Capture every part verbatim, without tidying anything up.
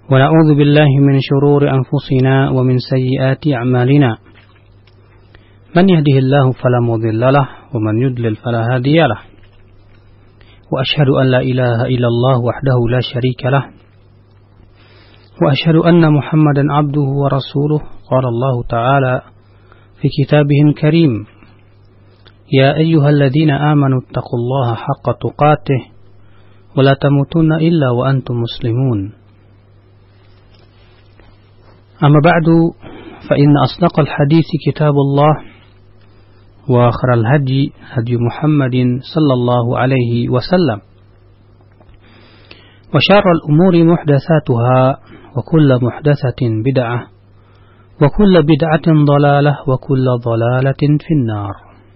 ونعوذ بالله من شرور أنفسنا ومن سيئات أعمالنا من يهده الله فلا مضل له ومن يضلل فلا هادي له وأشهد أن لا إله إلا الله وحده لا شريك له وأشهد أن محمدا عبده ورسوله قال الله تعالى في كتابه الكريم يا أيها الذين آمنوا اتقوا الله حق تقاته ولا تموتن إلا وأنتم مسلمون أما بعد فإن أصدق الحديث كتاب الله وخير الهدي هدي محمد صلى الله عليه وسلم وشر الأمور محدثاتها وكل محدثة بدعة وكل بدعة ضلالة وكل ضلالة في النار.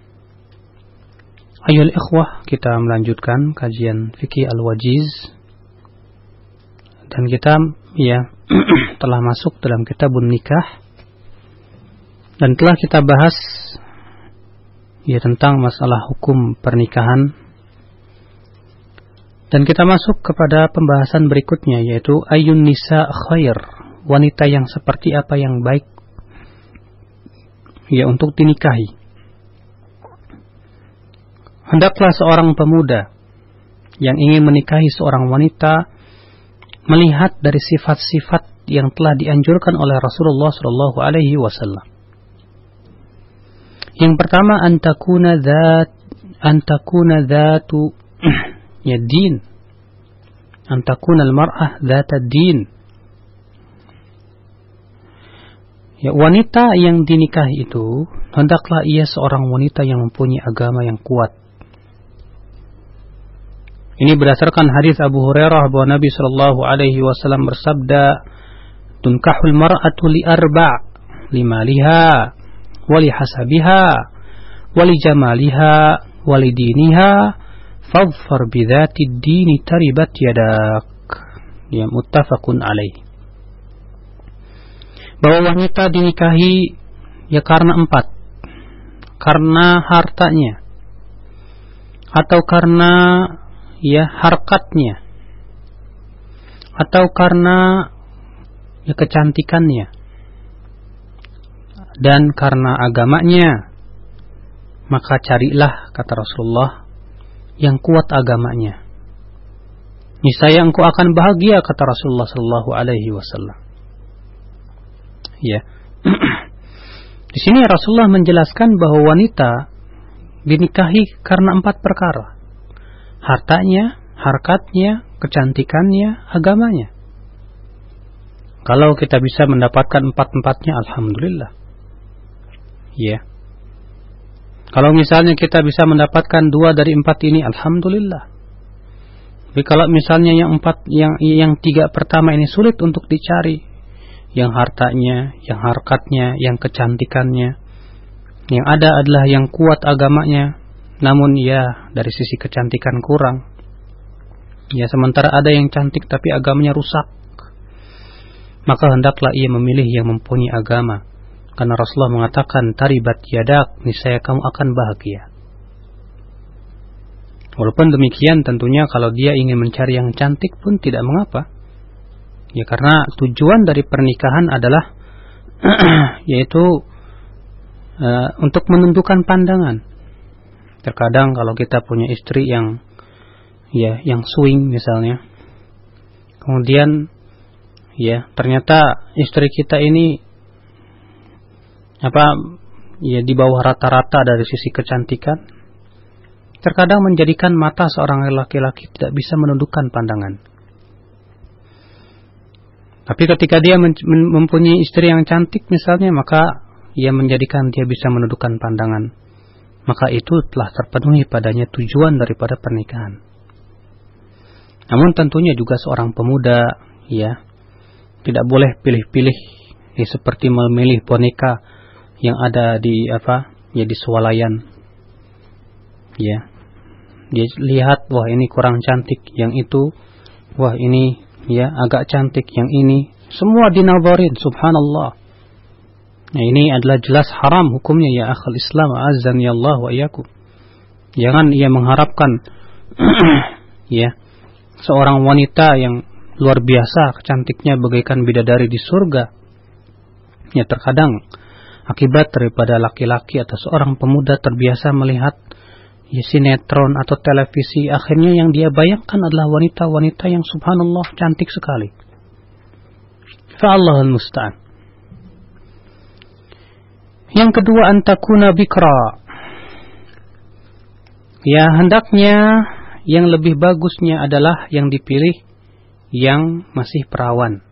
Ayo ikhwah, kita melanjutkan kajian fikih al-wajiz dan kita ya telah masuk dalam kitabun nikah dan telah kita bahas ya tentang masalah hukum pernikahan dan kita masuk kepada pembahasan berikutnya yaitu ayyun nisa khair, wanita yang seperti apa yang baik ya untuk dinikahi. Hendaklah seorang pemuda yang ingin menikahi seorang wanita melihat dari sifat-sifat yang telah dianjurkan oleh Rasulullah Shallallahu Alaihi Wasallam. Yang pertama, antakuna zat, antakuna zatu ya din, antakuna al-mar'ah zat din. Ya, wanita yang dinikahi itu hendaklah ia seorang wanita yang mempunyai agama yang kuat. Ini berdasarkan hadis Abu Hurairah bahwa Nabi Shallallahu Alaihi Wasallam bersabda, "Tunkahul mar'atu li arba', limaliha, wali hasabiha, wali jamaliha, wali diniha, fadfar bidzati dini taribat yadak." Ya, muttafaqun alaih. Bahwa wanita dinikahi ya karena empat, karena hartanya, atau karena ya harkatnya, atau karena ya kecantikannya, dan karena agamanya. Maka carilah, kata Rasulullah, yang kuat agamanya. Niscaya engkau akan bahagia, kata Rasulullah Sallallahu Alaihi Wasallam. Ya, di sini Rasulullah menjelaskan bahwa wanita dinikahi karena empat perkara. Hartanya, harkatnya, kecantikannya, agamanya. Kalau kita bisa mendapatkan empat-empatnya, alhamdulillah. Ya. Kalau misalnya kita bisa mendapatkan dua dari empat ini, alhamdulillah. Tapi kalau misalnya yang empat, yang yang tiga pertama ini sulit untuk dicari, yang hartanya, yang harkatnya, yang kecantikannya, yang ada adalah yang kuat agamanya, namun ya dari sisi kecantikan kurang. Ya, sementara ada yang cantik tapi agamanya rusak. Maka hendaklah ia memilih yang mempunyai agama. Karena Rasulullah mengatakan taribat yadak, niscaya kamu akan bahagia. Walaupun demikian tentunya kalau dia ingin mencari yang cantik pun tidak mengapa. Ya, karena tujuan dari pernikahan adalah yaitu uh, untuk menentukan pandangan. Terkadang kalau kita punya istri yang ya yang swing misalnya, kemudian ya ternyata istri kita ini apa ya di bawah rata-rata dari sisi kecantikan, terkadang menjadikan mata seorang laki-laki tidak bisa menundukkan pandangan. Tapi ketika dia mempunyai istri yang cantik misalnya, maka ia menjadikan dia bisa menundukkan pandangan. Maka itu telah terpenuhi padanya tujuan daripada pernikahan. Namun tentunya juga seorang pemuda ya tidak boleh pilih-pilih ya, seperti memilih boneka yang ada di apa ya di swalayan. Ya. Dia lihat, wah ini kurang cantik, yang itu wah ini ya agak cantik, yang ini semua dinazarin, subhanallah. Nah, ini adalah jelas haram hukumnya ya akhal Islam, azani Allah wa iyyakum. Jangan ia mengharapkan ya seorang wanita yang luar biasa cantiknya bagaikan bidadari di surga. Ya, terkadang akibat daripada laki-laki atau seorang pemuda terbiasa melihat ya, sinetron atau televisi, akhirnya yang dia bayangkan adalah wanita-wanita yang subhanallah cantik sekali. Fa'allahul musta'an. Yang kedua, antakuna bikra. Ya, hendaknya yang lebih bagusnya adalah yang dipilih yang masih perawan.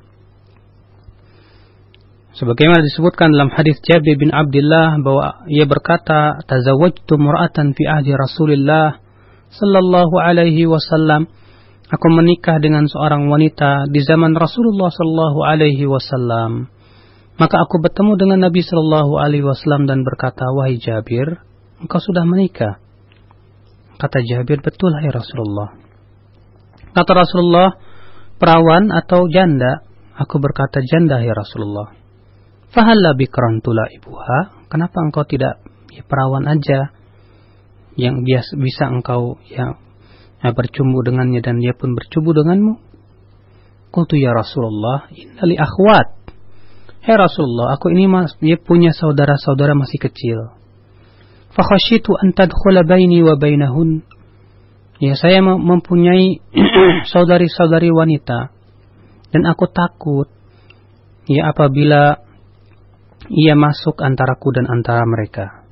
Sebagaimana disebutkan dalam hadis Jabir bin Abdullah bahwa ia berkata, "Tazawwajtu mur'atan fi ahdi Rasulillah sallallahu alaihi wasallam." Aku menikah dengan seorang wanita di zaman Rasulullah sallallahu alaihi wasallam. Maka aku bertemu dengan Nabi sallallahu alaihi wasallam dan berkata, "Wahai Jabir, engkau sudah menikah?" Kata Jabir, "Betul, hai Rasulullah." Kata Rasulullah, "Perawan atau janda?" Aku berkata, "Janda, hai Rasulullah." "Fahalla bikran tulaibuha?" Kenapa engkau tidak ya, perawan aja yang biasa bisa engkau ya, ya bercumbu dengannya dan dia pun bercumbu denganmu? Qultu ya Rasulullah, inna li akhwat. Hai Rasulullah, aku ini mas, dia punya saudara-saudara masih kecil. Fa khasyitu an tadkhula baini wa bainahun. Ya, saya mempunyai saudari-saudari wanita dan aku takut ya apabila ia masuk antaraku dan antara mereka.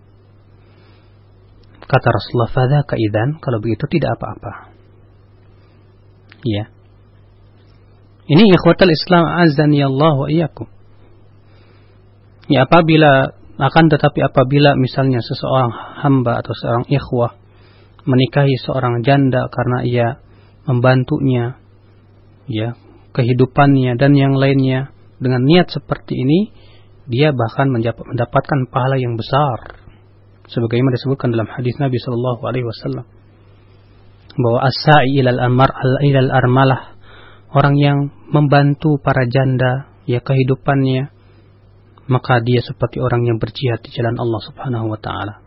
Kata Rasulullah, fadzaka idzan, kalau begitu tidak apa-apa. Ya. Ini ikhwatul Islam azani Allah wa iyyakum. Ya, apabila akan tetapi apabila misalnya seseorang hamba atau seorang ikhwah menikahi seorang janda karena ia membantunya ya kehidupannya dan yang lainnya dengan niat seperti ini, dia bahkan mendapatkan pahala yang besar. Sebagaimana disebutkan dalam hadis Nabi sallallahu alaihi wasallam bahwa as-sa'i ilal amar ilal armalah, orang yang membantu para janda ya kehidupannya, maka dia seperti orang yang berjihad di jalan Allah Subhanahu wa taala.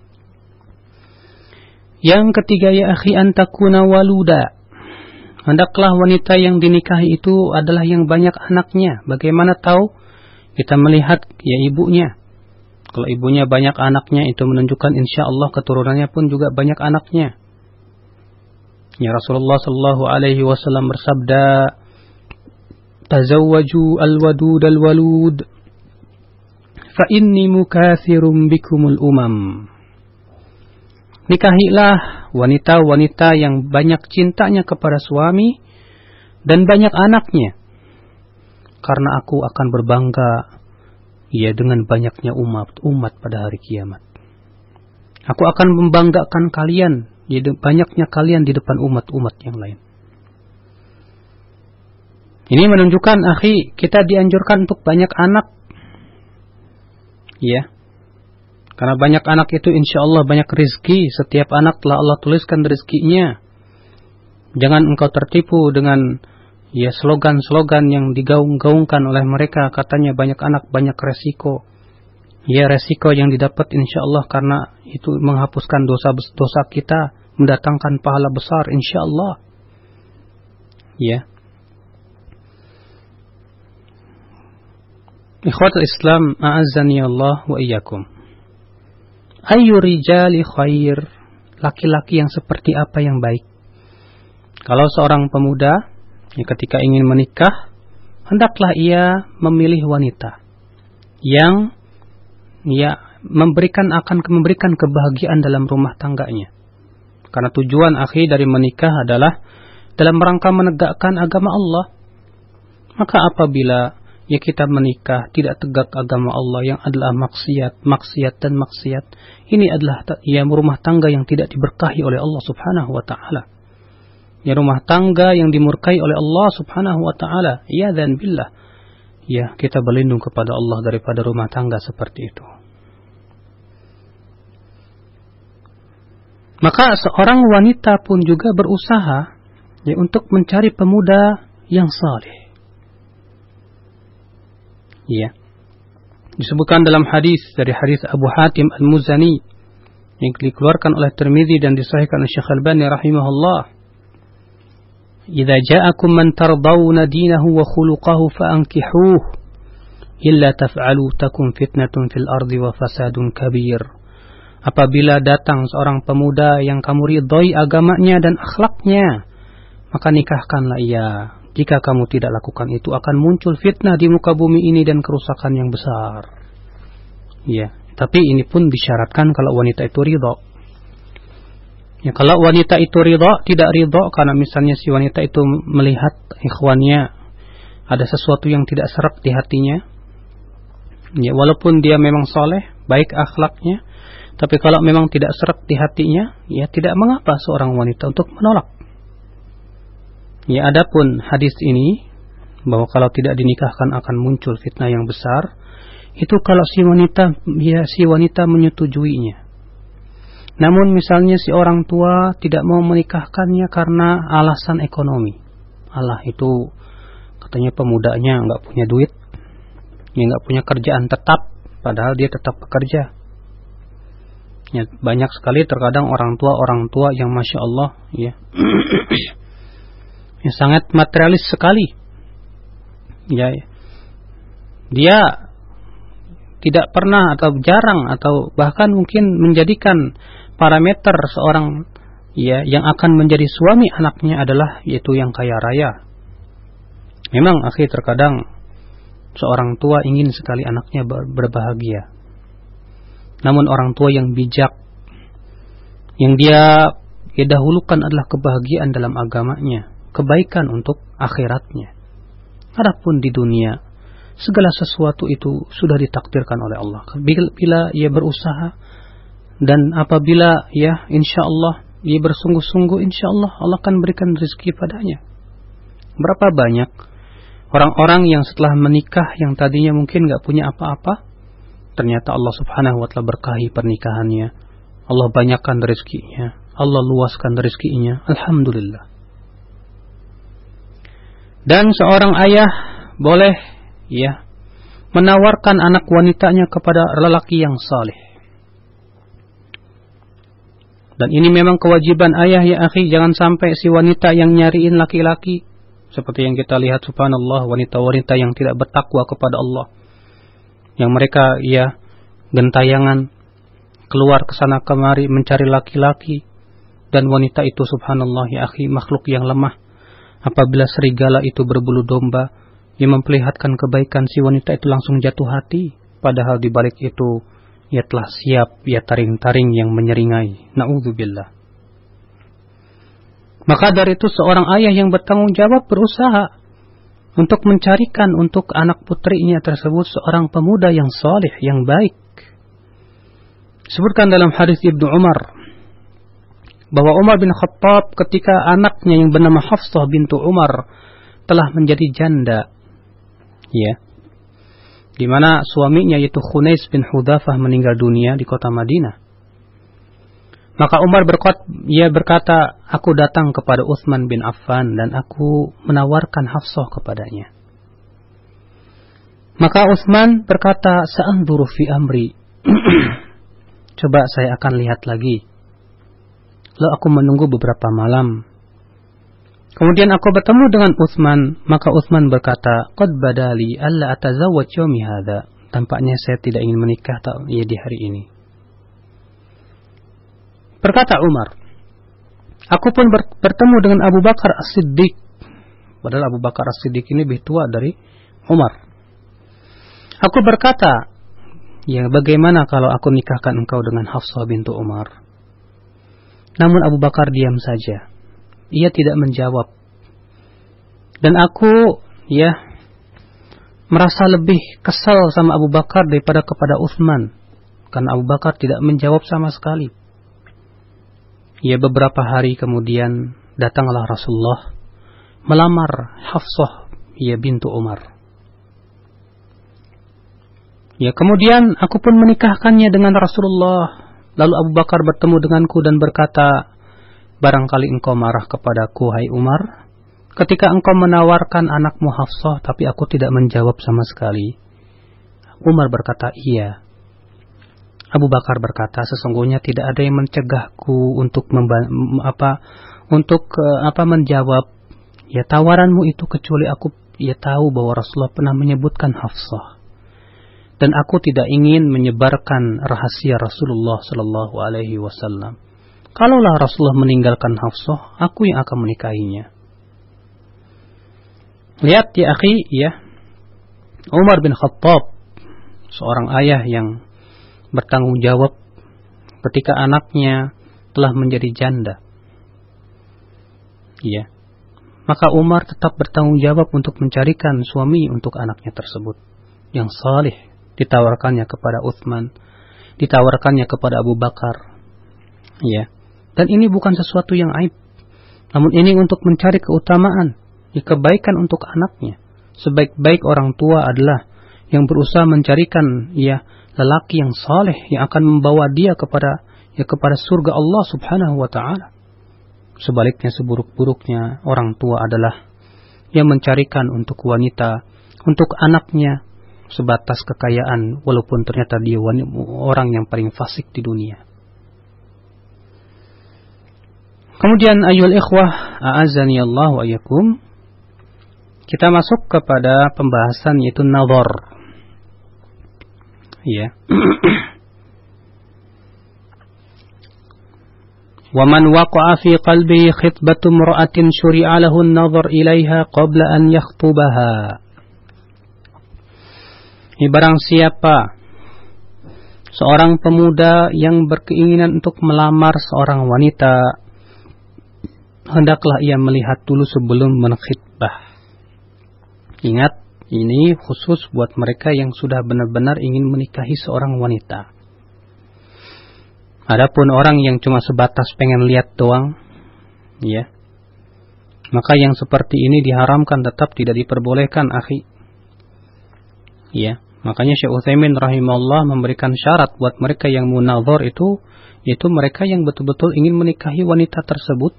Yang ketiga, ya akhi, antakuna waluda. Hendaklah wanita yang dinikahi itu adalah yang banyak anaknya. Bagaimana tahu? Kita melihat ya ibunya. Kalau ibunya banyak anaknya, itu menunjukkan insya Allah keturunannya pun juga banyak anaknya. Ya, Rasulullah sallallahu alaihi wasallam bersabda, "Tazawwaju al-wadud al-walud, fa inni mukathirum bikumul umam." Nikahilah wanita-wanita yang banyak cintanya kepada suami dan banyak anaknya, karena aku akan berbangga ya dengan banyaknya umat umat pada hari kiamat. Aku akan membanggakan kalian, ya, banyaknya kalian di depan umat-umat yang lain. Ini menunjukkan, akhi, kita dianjurkan untuk banyak anak. Ya. Karena banyak anak itu insya Allah banyak rezeki. Setiap anak telah Allah tuliskan rezekinya. Jangan engkau tertipu dengan ya slogan-slogan yang digaung-gaungkan oleh mereka. Katanya banyak anak, banyak resiko. Ya, resiko yang didapat insya Allah karena itu menghapuskan dosa-dosa kita, mendatangkan pahala besar insya Allah. Ya. Ikhwatul Islam, a'azzani Allah wa iyyakum. Ayyu rijali khair, laki-laki yang seperti apa yang baik? Kalau seorang pemuda ya, ketika ingin menikah, hendaklah ia memilih wanita yang ya memberikan akan memberikan kebahagiaan dalam rumah tangganya. Karena tujuan akhi dari menikah adalah dalam rangka menegakkan agama Allah. Maka apabila ya kita menikah tidak tegak agama Allah yang adalah maksiat, maksiat dan maksiat, ini adalah ya rumah tangga yang tidak diberkahi oleh Allah Subhanahu wa taala. Ya rumah tangga yang dimurkai oleh Allah Subhanahu wa taala. Ya dan billah. Ya, kita berlindung kepada Allah daripada rumah tangga seperti itu. Maka seorang wanita pun juga berusaha ya untuk mencari pemuda yang saleh. Ya. Disebutkan dalam hadis dari hadis Abu Hatim Al-Muzani yang dikeluarkan oleh Tirmidzi dan disahihkan oleh Syekh Albani rahimahullah. idza ja'akum man tardawna dinahu wa khuluquhu fa'ankihuhu illa taf'alu takun fitnatun fil ardi wa fasadun kabir. Apabila datang seorang pemuda yang kamu ridhoi agamanya dan akhlaknya, maka nikahkanlah ia. Jika kamu tidak lakukan itu, akan muncul fitnah di muka bumi ini dan kerusakan yang besar. Ya, tapi ini pun disyaratkan kalau wanita itu ridho. Ya, kalau wanita itu ridho, tidak ridho karena misalnya si wanita itu melihat ikhwannya ada sesuatu yang tidak serap di hatinya, ya walaupun dia memang soleh, baik akhlaknya, tapi kalau memang tidak serap di hatinya, ya tidak mengapa seorang wanita untuk menolak. Ya, adapun hadis ini bahwa kalau tidak dinikahkan akan muncul fitnah yang besar, itu kalau si wanita, ya si wanita menyetujuinya. Namun misalnya si orang tua tidak mau menikahkannya karena alasan ekonomi. Allah, itu katanya pemudanya nggak punya duit, ya nggak punya kerjaan tetap, padahal dia tetap bekerja. Ya, banyak sekali terkadang orang tua orang tua yang masya Allah, ya, ya sangat materialis sekali. Ya, dia tidak pernah atau jarang atau bahkan mungkin menjadikan parameter seorang ya yang akan menjadi suami anaknya adalah yaitu yang kaya raya. Memang akhir terkadang seorang tua ingin sekali anaknya berbahagia. Namun orang tua yang bijak, yang dia, dia dahulukan adalah kebahagiaan dalam agamanya, kebaikan untuk akhiratnya. Adapun di dunia, segala sesuatu itu sudah ditakdirkan oleh Allah. Bila, bila ia berusaha dan apabila ya insya Allah ia bersungguh-sungguh, insya Allah Allah akan berikan rezeki padanya. Berapa banyak orang-orang yang setelah menikah yang tadinya mungkin gak punya apa-apa, ternyata Allah subhanahu wa ta'ala berkahi pernikahannya, Allah banyakkan rezekinya, Allah luaskan rezekinya, alhamdulillah. Dan seorang ayah boleh ya menawarkan anak wanitanya kepada lelaki yang saleh. Dan ini memang kewajiban ayah ya akhi, jangan sampai si wanita yang nyariin laki-laki seperti yang kita lihat subhanallah, wanita-wanita yang tidak bertakwa kepada Allah, yang mereka ya gentayangan keluar ke sana kemari mencari laki-laki, dan wanita itu subhanallah ya akhi makhluk yang lemah. Apabila serigala itu berbulu domba yang memperlihatkan kebaikan, si wanita itu langsung jatuh hati, padahal di balik itu ia telah siap ia taring-taring yang menyeringai. Na'udzubillah. Maka dari itu seorang ayah yang bertanggung jawab berusaha untuk mencarikan untuk anak putrinya tersebut seorang pemuda yang saleh, yang baik. Disebutkan dalam hadis Ibnu Umar bahwa Umar bin Khattab ketika anaknya yang bernama Hafsah bintu Umar telah menjadi janda, ya, di mana suaminya yaitu Khunais bin Hudzafah meninggal dunia di kota Madinah. Maka Umar berkata, ia berkata, aku datang kepada Utsman bin Affan dan aku menawarkan Hafsah kepadanya. Maka Utsman berkata, sa'anzuru fi amri. Coba saya akan lihat lagi. Lalu aku menunggu beberapa malam. Kemudian aku bertemu dengan Utsman, maka Utsman berkata, qad badali alla atazawwaj yawmi hadza. Tampaknya saya tidak ingin menikah ya di hari ini. Berkata Umar, aku pun bertemu dengan Abu Bakar As-Siddiq. Padahal Abu Bakar As-Siddiq ini lebih tua dari Umar. Aku berkata, ya bagaimana kalau aku nikahkan engkau dengan Hafsah bintu Umar? Namun Abu Bakar diam saja. Ia tidak menjawab. Dan aku ya merasa lebih kesal sama Abu Bakar daripada kepada Utsman, karena Abu Bakar tidak menjawab sama sekali. Ya beberapa hari kemudian datanglah Rasulullah melamar Hafsah ya bintu Umar. Ya kemudian aku pun menikahkannya dengan Rasulullah. Lalu Abu Bakar bertemu denganku dan berkata, barangkali engkau marah kepadaku, hai Umar, ketika engkau menawarkan anakmu Hafsah, tapi aku tidak menjawab sama sekali. Umar berkata, iya. Abu Bakar berkata, sesungguhnya tidak ada yang mencegahku untuk memba- apa untuk uh, apa menjawab ya tawaranmu itu kecuali aku ya tahu bahwa Rasulullah pernah menyebutkan Hafsah. Dan aku tidak ingin menyebarkan rahasia Rasulullah sallallahu alaihi wasallam. Kalaulah Rasulullah meninggalkan Hafsah, aku yang akan menikahinya. Lihat ya akhi, ya. Umar bin Khattab, seorang ayah yang bertanggung jawab ketika anaknya telah menjadi janda. Ya. Maka Umar tetap bertanggung jawab untuk mencarikan suami untuk anaknya tersebut yang saleh. Ditawarkannya kepada Utsman, ditawarkannya kepada Abu Bakar. Ya. Dan ini bukan sesuatu yang aib. Namun ini untuk mencari keutamaan, ya, kebaikan untuk anaknya. Sebaik-baik orang tua adalah yang berusaha mencarikan ya lelaki yang saleh yang akan membawa dia kepada ya kepada surga Allah Subhanahu wa taala. Sebaliknya, seburuk-buruknya orang tua adalah yang mencarikan untuk wanita, untuk anaknya sebatas kekayaan, walaupun ternyata dia orang yang paling fasik di dunia. Kemudian ayyuhal ikhwah, a'azzani Allah wa iyyakum, kita masuk kepada pembahasan yaitu nazar. Ya. Wa man waqa'a fi qalbihi khitbatu imra'atin syuri'a lahu an-nazar ilaiha qabla an yakhtubaha. Barang siapa seorang pemuda yang berkeinginan untuk melamar seorang wanita, hendaklah ia melihat dulu sebelum menkhitbah. Ingat, ini khusus buat mereka yang sudah benar-benar ingin menikahi seorang wanita. Adapun orang yang cuma sebatas pengen lihat doang, ya, maka yang seperti ini diharamkan, tetap tidak diperbolehkan, akhi. Ya. Makanya Syekh Utsaimin rahimahullah memberikan syarat buat mereka yang munazar itu, yaitu mereka yang betul-betul ingin menikahi wanita tersebut.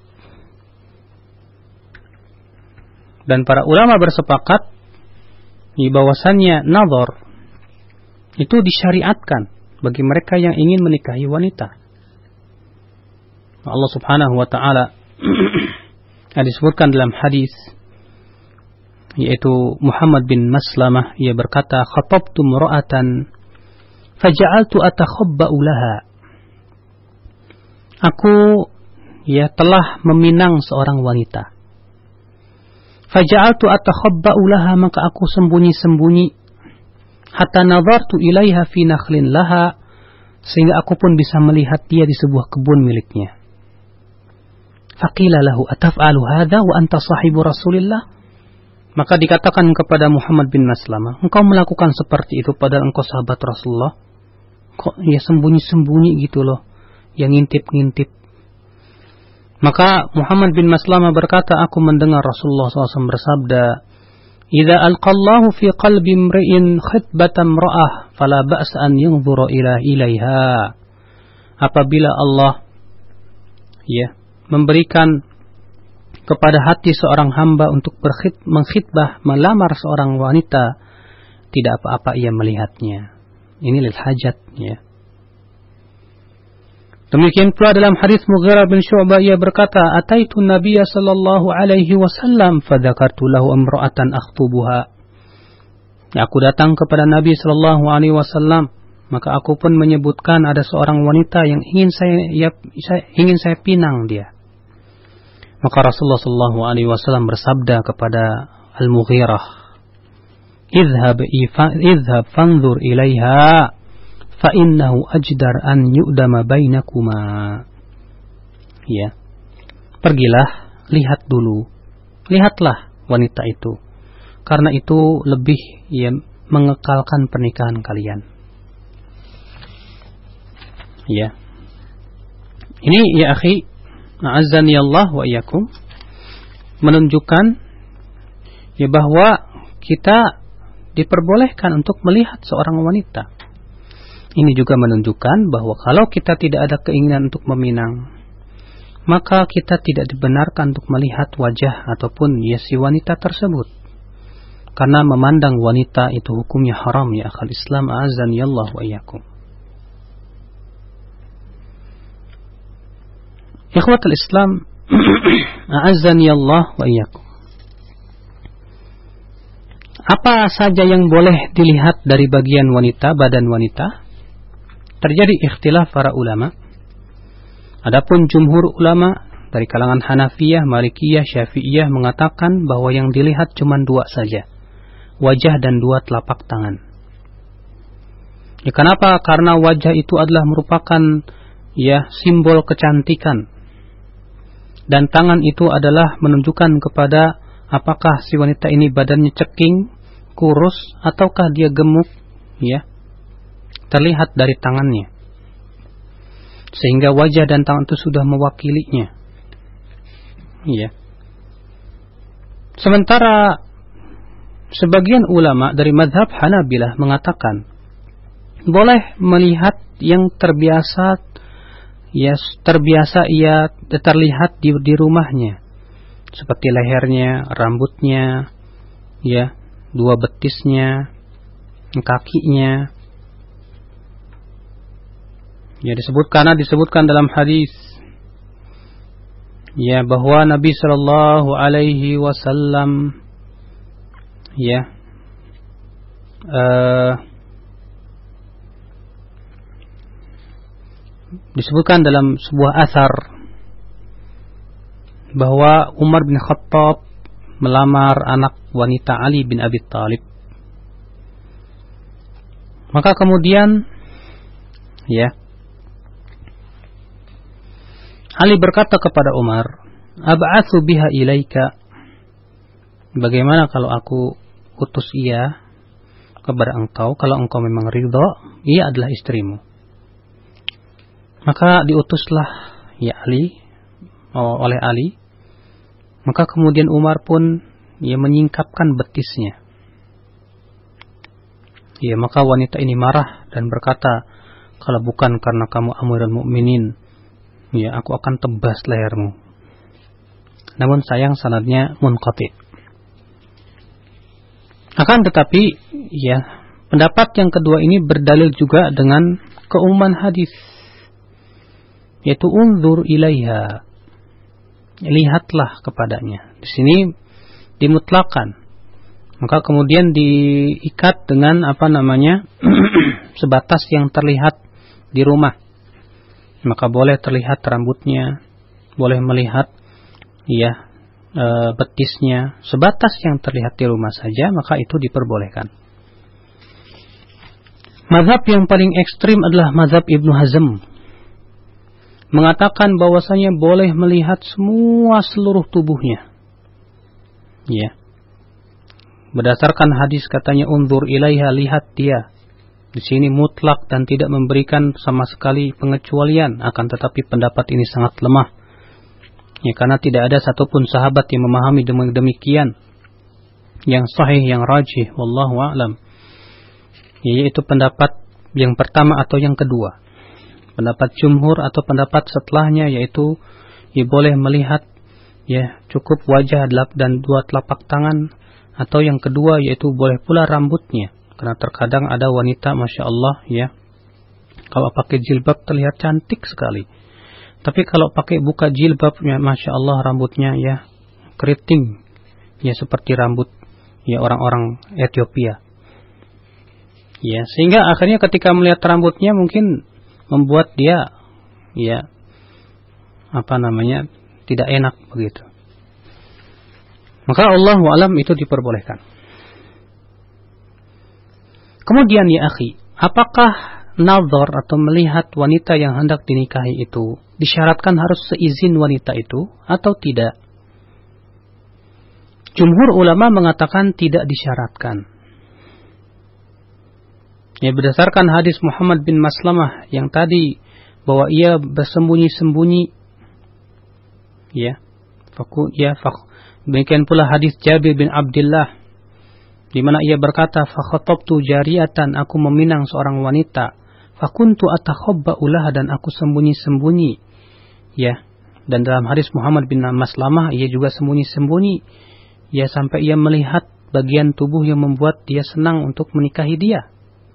Dan para ulama bersepakat di bahwasannya nazar itu disyariatkan bagi mereka yang ingin menikahi wanita. Allah Subhanahu wa taala disebutkan dalam hadis, yaitu Muhammad bin Maslamah, ia berkata, khatabtu mra'atan faja'altu atakhabba'u laha. Aku ya telah meminang seorang wanita. Faja'altu atakhabba'u laha, maka aku sembunyi-sembunyi hatta nazartu ilaiha fi nakhlin laha, sehingga aku pun bisa melihat dia di sebuah kebun miliknya. Faqila lahu ataf'alu hadha wa anta sahibu Rasulillah? Maka dikatakan kepada Muhammad bin Maslamah, engkau melakukan seperti itu padahal engkau sahabat Rasulullah. Kok ya sembunyi-sembunyi gitu loh, yang ngintip-ngintip. Maka Muhammad bin Maslamah berkata, aku mendengar Rasulullah shallallahu alaihi wasallam bersabda, idza alqallahu fi qalbi imri'in khitbatan imra'ah fala ba'sa an yanzura ila ilaiha. Apabila Allah ya memberikan kepada hati seorang hamba untuk berkhid, mengkhitbah, melamar seorang wanita, tidak apa-apa ia melihatnya. Ini lil hajat, ya. Demikian pula dalam hadis Mughirah bin Syu'bah, ia berkata, ataitu Nabiyya sallallahu alaihi wasallam fadzakartu lahu imra'atan akhtubuha. Ya, aku datang kepada Nabi sallallahu alaihi wasallam, maka aku pun menyebutkan ada seorang wanita yang ingin saya, ya, saya ingin saya pinang dia. Maka Rasulullah sallallahu alaihi wasallam bersabda kepada Al-Mughirah, "Idhhab idhhab fanzur ilaiha fa innahu ajdar an yu'dama bainakuma." Ya. Pergilah, lihat dulu. Lihatlah wanita itu. Karena itu lebih ya mengekalkan pernikahan kalian. Ya. Ini ya akhi, a'azzani Allah wa iyyakum, menunjukkan ya bahwa kita diperbolehkan untuk melihat seorang wanita. Ini juga menunjukkan bahwa kalau kita tidak ada keinginan untuk meminang, maka kita tidak dibenarkan untuk melihat wajah ataupun ya si wanita tersebut. Karena memandang wanita itu hukumnya haram ya akhal Islam, a'azzani Allah wa iyyakum. Ikhwatul Islam, a'azzani Allah wa iyyakum. Apa saja yang boleh dilihat dari bagian wanita, badan wanita? Terjadi ikhtilaf para ulama. Adapun jumhur ulama dari kalangan Hanafiyah, Malikiyah, Syafi'iyah mengatakan bahwa yang dilihat cuma dua saja, wajah dan dua telapak tangan. Ya, kenapa? Karena wajah itu adalah merupakan ya simbol kecantikan, dan tangan itu adalah menunjukkan kepada apakah si wanita ini badannya ceking, kurus, ataukah dia gemuk, ya, terlihat dari tangannya. Sehingga wajah dan tangan itu sudah mewakilinya. Ya. Sementara sebagian ulama dari mazhab Hanabilah mengatakan boleh melihat yang terbiasa, ya terbiasa ia terlihat di, di rumahnya. Seperti lehernya, rambutnya, ya, dua betisnya, kakinya. Ya, disebut karena disebutkan dalam hadis ya bahwa Nabi sallallahu alaihi wasallam ya uh, disebutkan dalam sebuah asar bahwa Umar bin Khattab melamar anak wanita Ali bin Abi Thalib. Maka kemudian ya Ali berkata kepada Umar, "Ab'atsu biha ilaika." Bagaimana kalau aku utus ia kepada engkau, kalau engkau memang ridha, ia adalah istrimu. Maka diutuslah ya Ali oleh Ali. Maka kemudian Umar pun ya menyingkapkan betisnya. Ya, maka wanita ini marah dan berkata, "Kalau bukan karena kamu Amirul Mukminin, ya aku akan tebas lehermu." Namun sayang sanadnya munqati. Akan tetapi ya, pendapat yang kedua ini berdalil juga dengan keumuman hadis, yaitu unzur ilaiha, lihatlah kepadanya. Di sini dimutlakan. Maka kemudian diikat dengan apa namanya sebatas yang terlihat di rumah. Maka boleh terlihat rambutnya, boleh melihat ya e, betisnya, sebatas yang terlihat di rumah saja, maka itu diperbolehkan. Mazhab yang paling ekstrim adalah mazhab Ibnu Hazm, mengatakan bahwasanya boleh melihat semua seluruh tubuhnya. Ya. Berdasarkan hadis katanya unzur ilaiha, lihat dia. Di sini mutlak dan tidak memberikan sama sekali pengecualian, akan tetapi pendapat ini sangat lemah. Ya, karena tidak ada satupun sahabat yang memahami demikian. Yang sahih, yang rajih, wallahu a'lam, yaitu pendapat yang pertama atau yang kedua. Pendapat jumhur atau pendapat setelahnya yaitu ya boleh melihat ya cukup wajah dan dua telapak tangan, atau yang kedua yaitu boleh pula rambutnya, karena terkadang ada wanita masya Allah ya kalau pakai jilbab terlihat cantik sekali, tapi kalau pakai buka jilbabnya masya Allah rambutnya ya keriting ya seperti rambut ya orang-orang Ethiopia ya, sehingga akhirnya ketika melihat rambutnya mungkin membuat dia ya apa namanya tidak enak begitu. Maka Allahu a'lam itu diperbolehkan. Kemudian ya akhi, apakah nazar atau melihat wanita yang hendak dinikahi itu disyaratkan harus seizin wanita itu atau tidak? Jumhur ulama mengatakan tidak disyaratkan. Ya, berdasarkan hadis Muhammad bin Maslamah yang tadi bahwa ia bersembunyi-sembunyi ya. Faku ya fak. Demikian pula hadis Jabir bin Abdullah di mana ia berkata, "Fa khatabtu jariyatan," aku meminang seorang wanita, "Fakuntu atakhabba'u laha," dan aku sembunyi-sembunyi. Ya. Dan dalam hadis Muhammad bin Maslamah ia juga sembunyi-sembunyi ya sampai ia melihat bagian tubuh yang membuat dia senang untuk menikahi dia.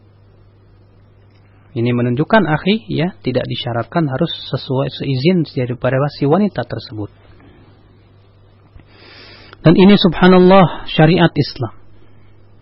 Ini menunjukkan akhi ya tidak disyaratkan harus sesuai seizin daripada si wanita tersebut. Dan ini subhanallah syariat Islam.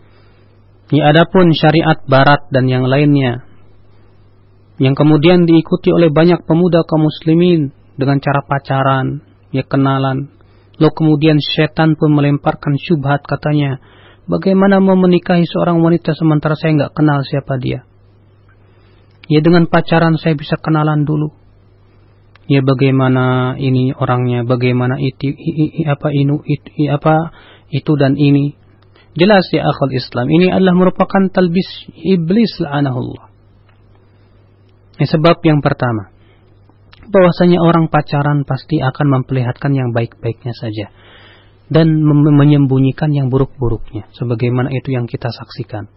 Ya, adapun syariat barat dan yang lainnya yang kemudian diikuti oleh banyak pemuda kaum muslimin dengan cara pacaran, ya kenalan, lalu kemudian setan pun melemparkan syubhat, katanya, bagaimana mau menikahi seorang wanita sementara saya nggak kenal siapa dia? Ya, dengan pacaran saya bisa kenalan dulu. Ya, bagaimana ini orangnya, bagaimana itu i, i, apa inu itu i, apa itu dan ini. Jelas ya akhul Islam, ini adalah merupakan talbis iblis la'anahullah. Ini sebab yang pertama, bahwasanya orang pacaran pasti akan memperlihatkan yang baik-baiknya saja dan mem- menyembunyikan yang buruk-buruknya, sebagaimana itu yang kita saksikan.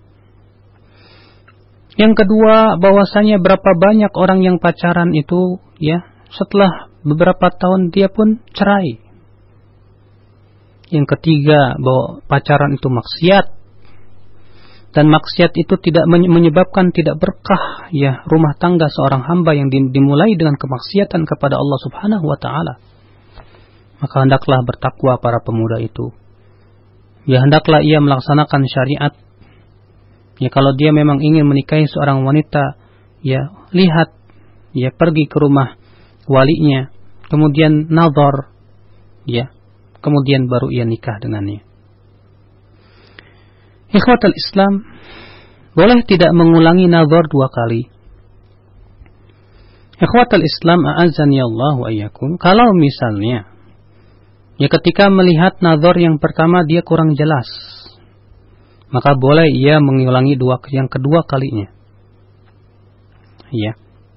Yang kedua, bahwasanya berapa banyak orang yang pacaran itu, ya, setelah beberapa tahun dia pun cerai. Yang ketiga, bahwa pacaran itu maksiat, dan maksiat itu tidak menyebabkan tidak berkah, ya, rumah tangga seorang hamba yang dimulai dengan kemaksiatan kepada Allah Subhanahu wa taala. Maka hendaklah bertakwa para pemuda itu. Ya, hendaklah ia melaksanakan syariat. Ya, kalau dia memang ingin menikahi seorang wanita, ya, lihat, ya, pergi ke rumah walinya, kemudian nazar, ya, kemudian baru ia nikah dengannya. Ikhwatul Islam, boleh tidak mengulangi nazar dua kali? Ikhwatul Islam, a'azzani Allah wa iyyakum, kalau misalnya, ya, ketika melihat nazar yang pertama dia kurang jelas, maka boleh ia mengulangi dua yang kedua kalinya. Ya.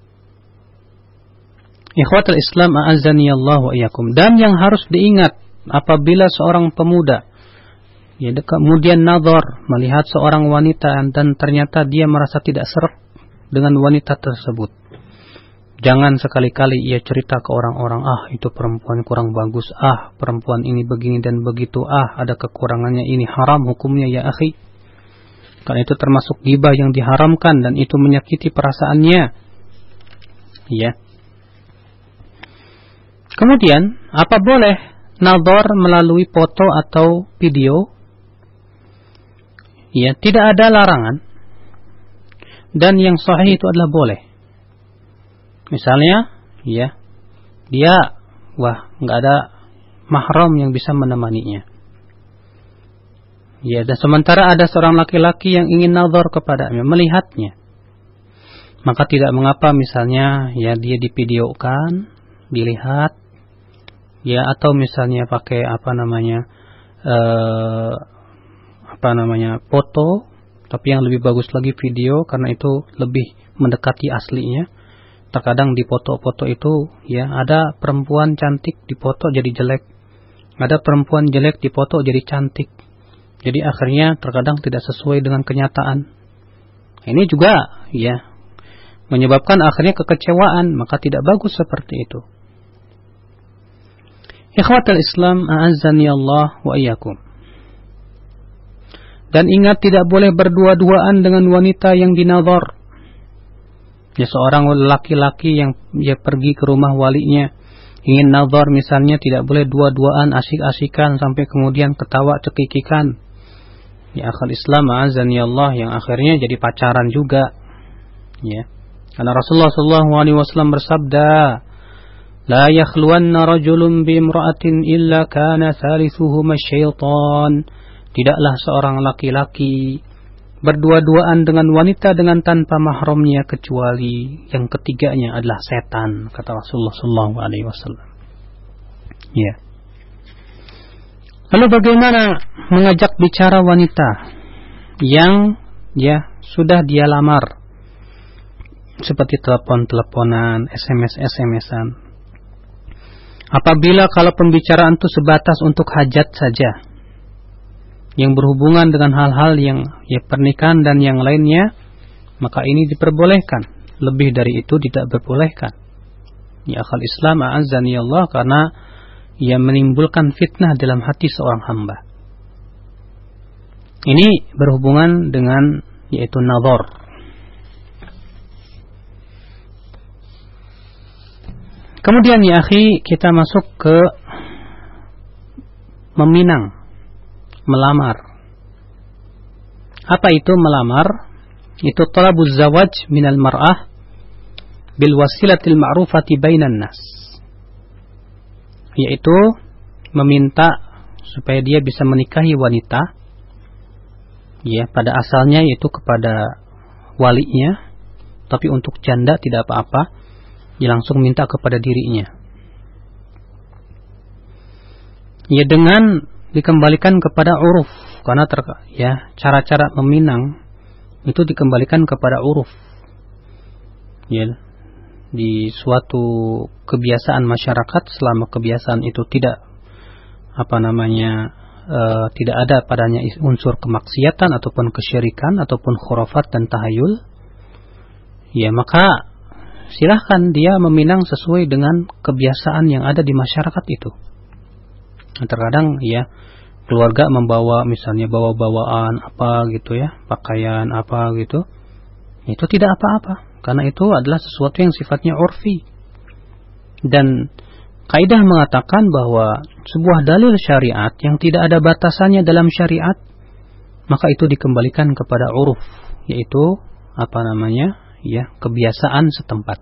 Ikhwatul Islam, a'azzani Allah wa iyyakum, dan yang harus diingat apabila seorang pemuda, ya, kemudian nazar melihat seorang wanita dan ternyata dia merasa tidak seret dengan wanita tersebut, jangan sekali-kali ia cerita ke orang-orang, ah itu perempuan kurang bagus, ah perempuan ini begini dan begitu, ah ada kekurangannya, ini haram hukumnya ya akhi. Karena itu termasuk ghibah yang diharamkan dan itu menyakiti perasaannya. Ya. Kemudian, apa boleh nazar melalui foto atau video? Ya, tidak ada larangan. Dan yang sahih itu adalah boleh. Misalnya, ya, dia, wah, nggak ada mahram yang bisa menemaninya. Ya, dan sementara ada seorang laki-laki yang ingin nazar kepadanya, melihatnya, maka tidak mengapa misalnya, ya, dia divideokan, dilihat, ya, atau misalnya pakai apa namanya, eh, apa namanya, foto, tapi yang lebih bagus lagi video, karena itu lebih mendekati aslinya. Terkadang di foto-foto itu, ya, ada perempuan cantik di foto jadi jelek, ada perempuan jelek di foto jadi cantik, jadi akhirnya terkadang tidak sesuai dengan kenyataan. Ini juga, ya, menyebabkan akhirnya kekecewaan, maka tidak bagus seperti itu. Ikhwatul Islam, a'azzani Allah wa iyyakum. Dan ingat, tidak boleh berdua-duaan dengan wanita yang dinazar. Ya, seorang laki-laki yang dia pergi ke rumah walinya, ingin nazar misalnya, tidak boleh dua-duaan asyik-asyikan sampai kemudian ketawa cekikikan. Ya, akhul Islam, a'azzani Allah, yang akhirnya jadi pacaran juga. Ya. Karena Rasulullah sallallahu alaihi wasallam bersabda, la yakhluwanna rajulun bi imra'atin illa kana thalithuhuma syaitan. Tidaklah seorang laki-laki berdua-duaan dengan wanita dengan tanpa mahramnya kecuali yang ketiganya adalah setan, kata Rasulullah sallallahu alaihi wasallam. Ya. Lalu bagaimana mengajak bicara wanita yang, ya, sudah dia lamar, seperti telepon-teleponan, S M S-S M S-an. Apabila kalau pembicaraan itu sebatas untuk hajat saja, yang berhubungan dengan hal-hal yang, ya, pernikahan dan yang lainnya, maka ini diperbolehkan. Lebih dari itu tidak diperbolehkan. Ya akhal Islam, a'azzani Allah, karena ia menimbulkan fitnah dalam hati seorang hamba. Ini berhubungan dengan, yaitu nazar. Kemudian ya akhi, kita masuk ke meminang, melamar. Apa itu melamar? Itu talabuz zawaj minal mar'ah bil wasilatil ma'rufati bainan nas. Yaitu meminta supaya dia bisa menikahi wanita, ya, pada asalnya yaitu kepada walinya, tapi untuk janda tidak apa-apa, dia langsung minta kepada dirinya. Ya, dengan dikembalikan kepada uruf, karena ter, ya, cara-cara meminang itu dikembalikan kepada uruf. Ya, di suatu kebiasaan masyarakat, selama kebiasaan itu tidak apa namanya e, tidak ada padanya unsur kemaksiatan ataupun kesyirikan ataupun khurafat dan tahayul, ya, maka silahkan dia meminang sesuai dengan kebiasaan yang ada di masyarakat itu. Terkadang ya keluarga membawa misalnya bawa-bawaan apa gitu ya, pakaian apa gitu, itu tidak apa-apa, karena itu adalah sesuatu yang sifatnya urfi. Dan kaidah mengatakan bahwa sebuah dalil syariat yang tidak ada batasannya dalam syariat, maka itu dikembalikan kepada uruf, yaitu apa namanya, ya, kebiasaan setempat.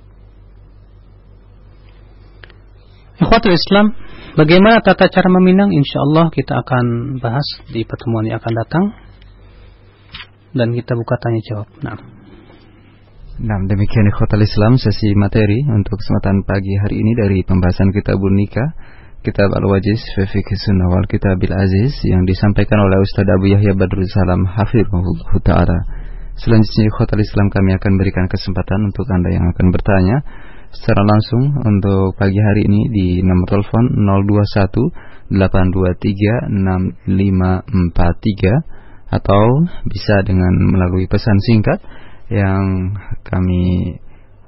Ikhwatul Islam, bagaimana tata cara meminang? Insyaallah kita akan bahas di pertemuan yang akan datang, dan kita buka tanya jawab. Nah. Nah, demikian ikhwatul Islam sesi materi untuk kesempatan pagi hari ini dari pembahasan Kitabun Nikah, Kitab Al-Wajiz fi Fiqh Sunnah wal Kitabil Aziz, yang disampaikan oleh Ustaz Abu Yahya Badrul Salam hafizahullah taala. Selanjutnya ikhwatul Islam, kami akan berikan kesempatan untuk Anda yang akan bertanya secara langsung untuk pagi hari ini di nomor telepon nol dua satu delapan dua tiga enam lima empat tiga, atau bisa dengan melalui pesan singkat yang kami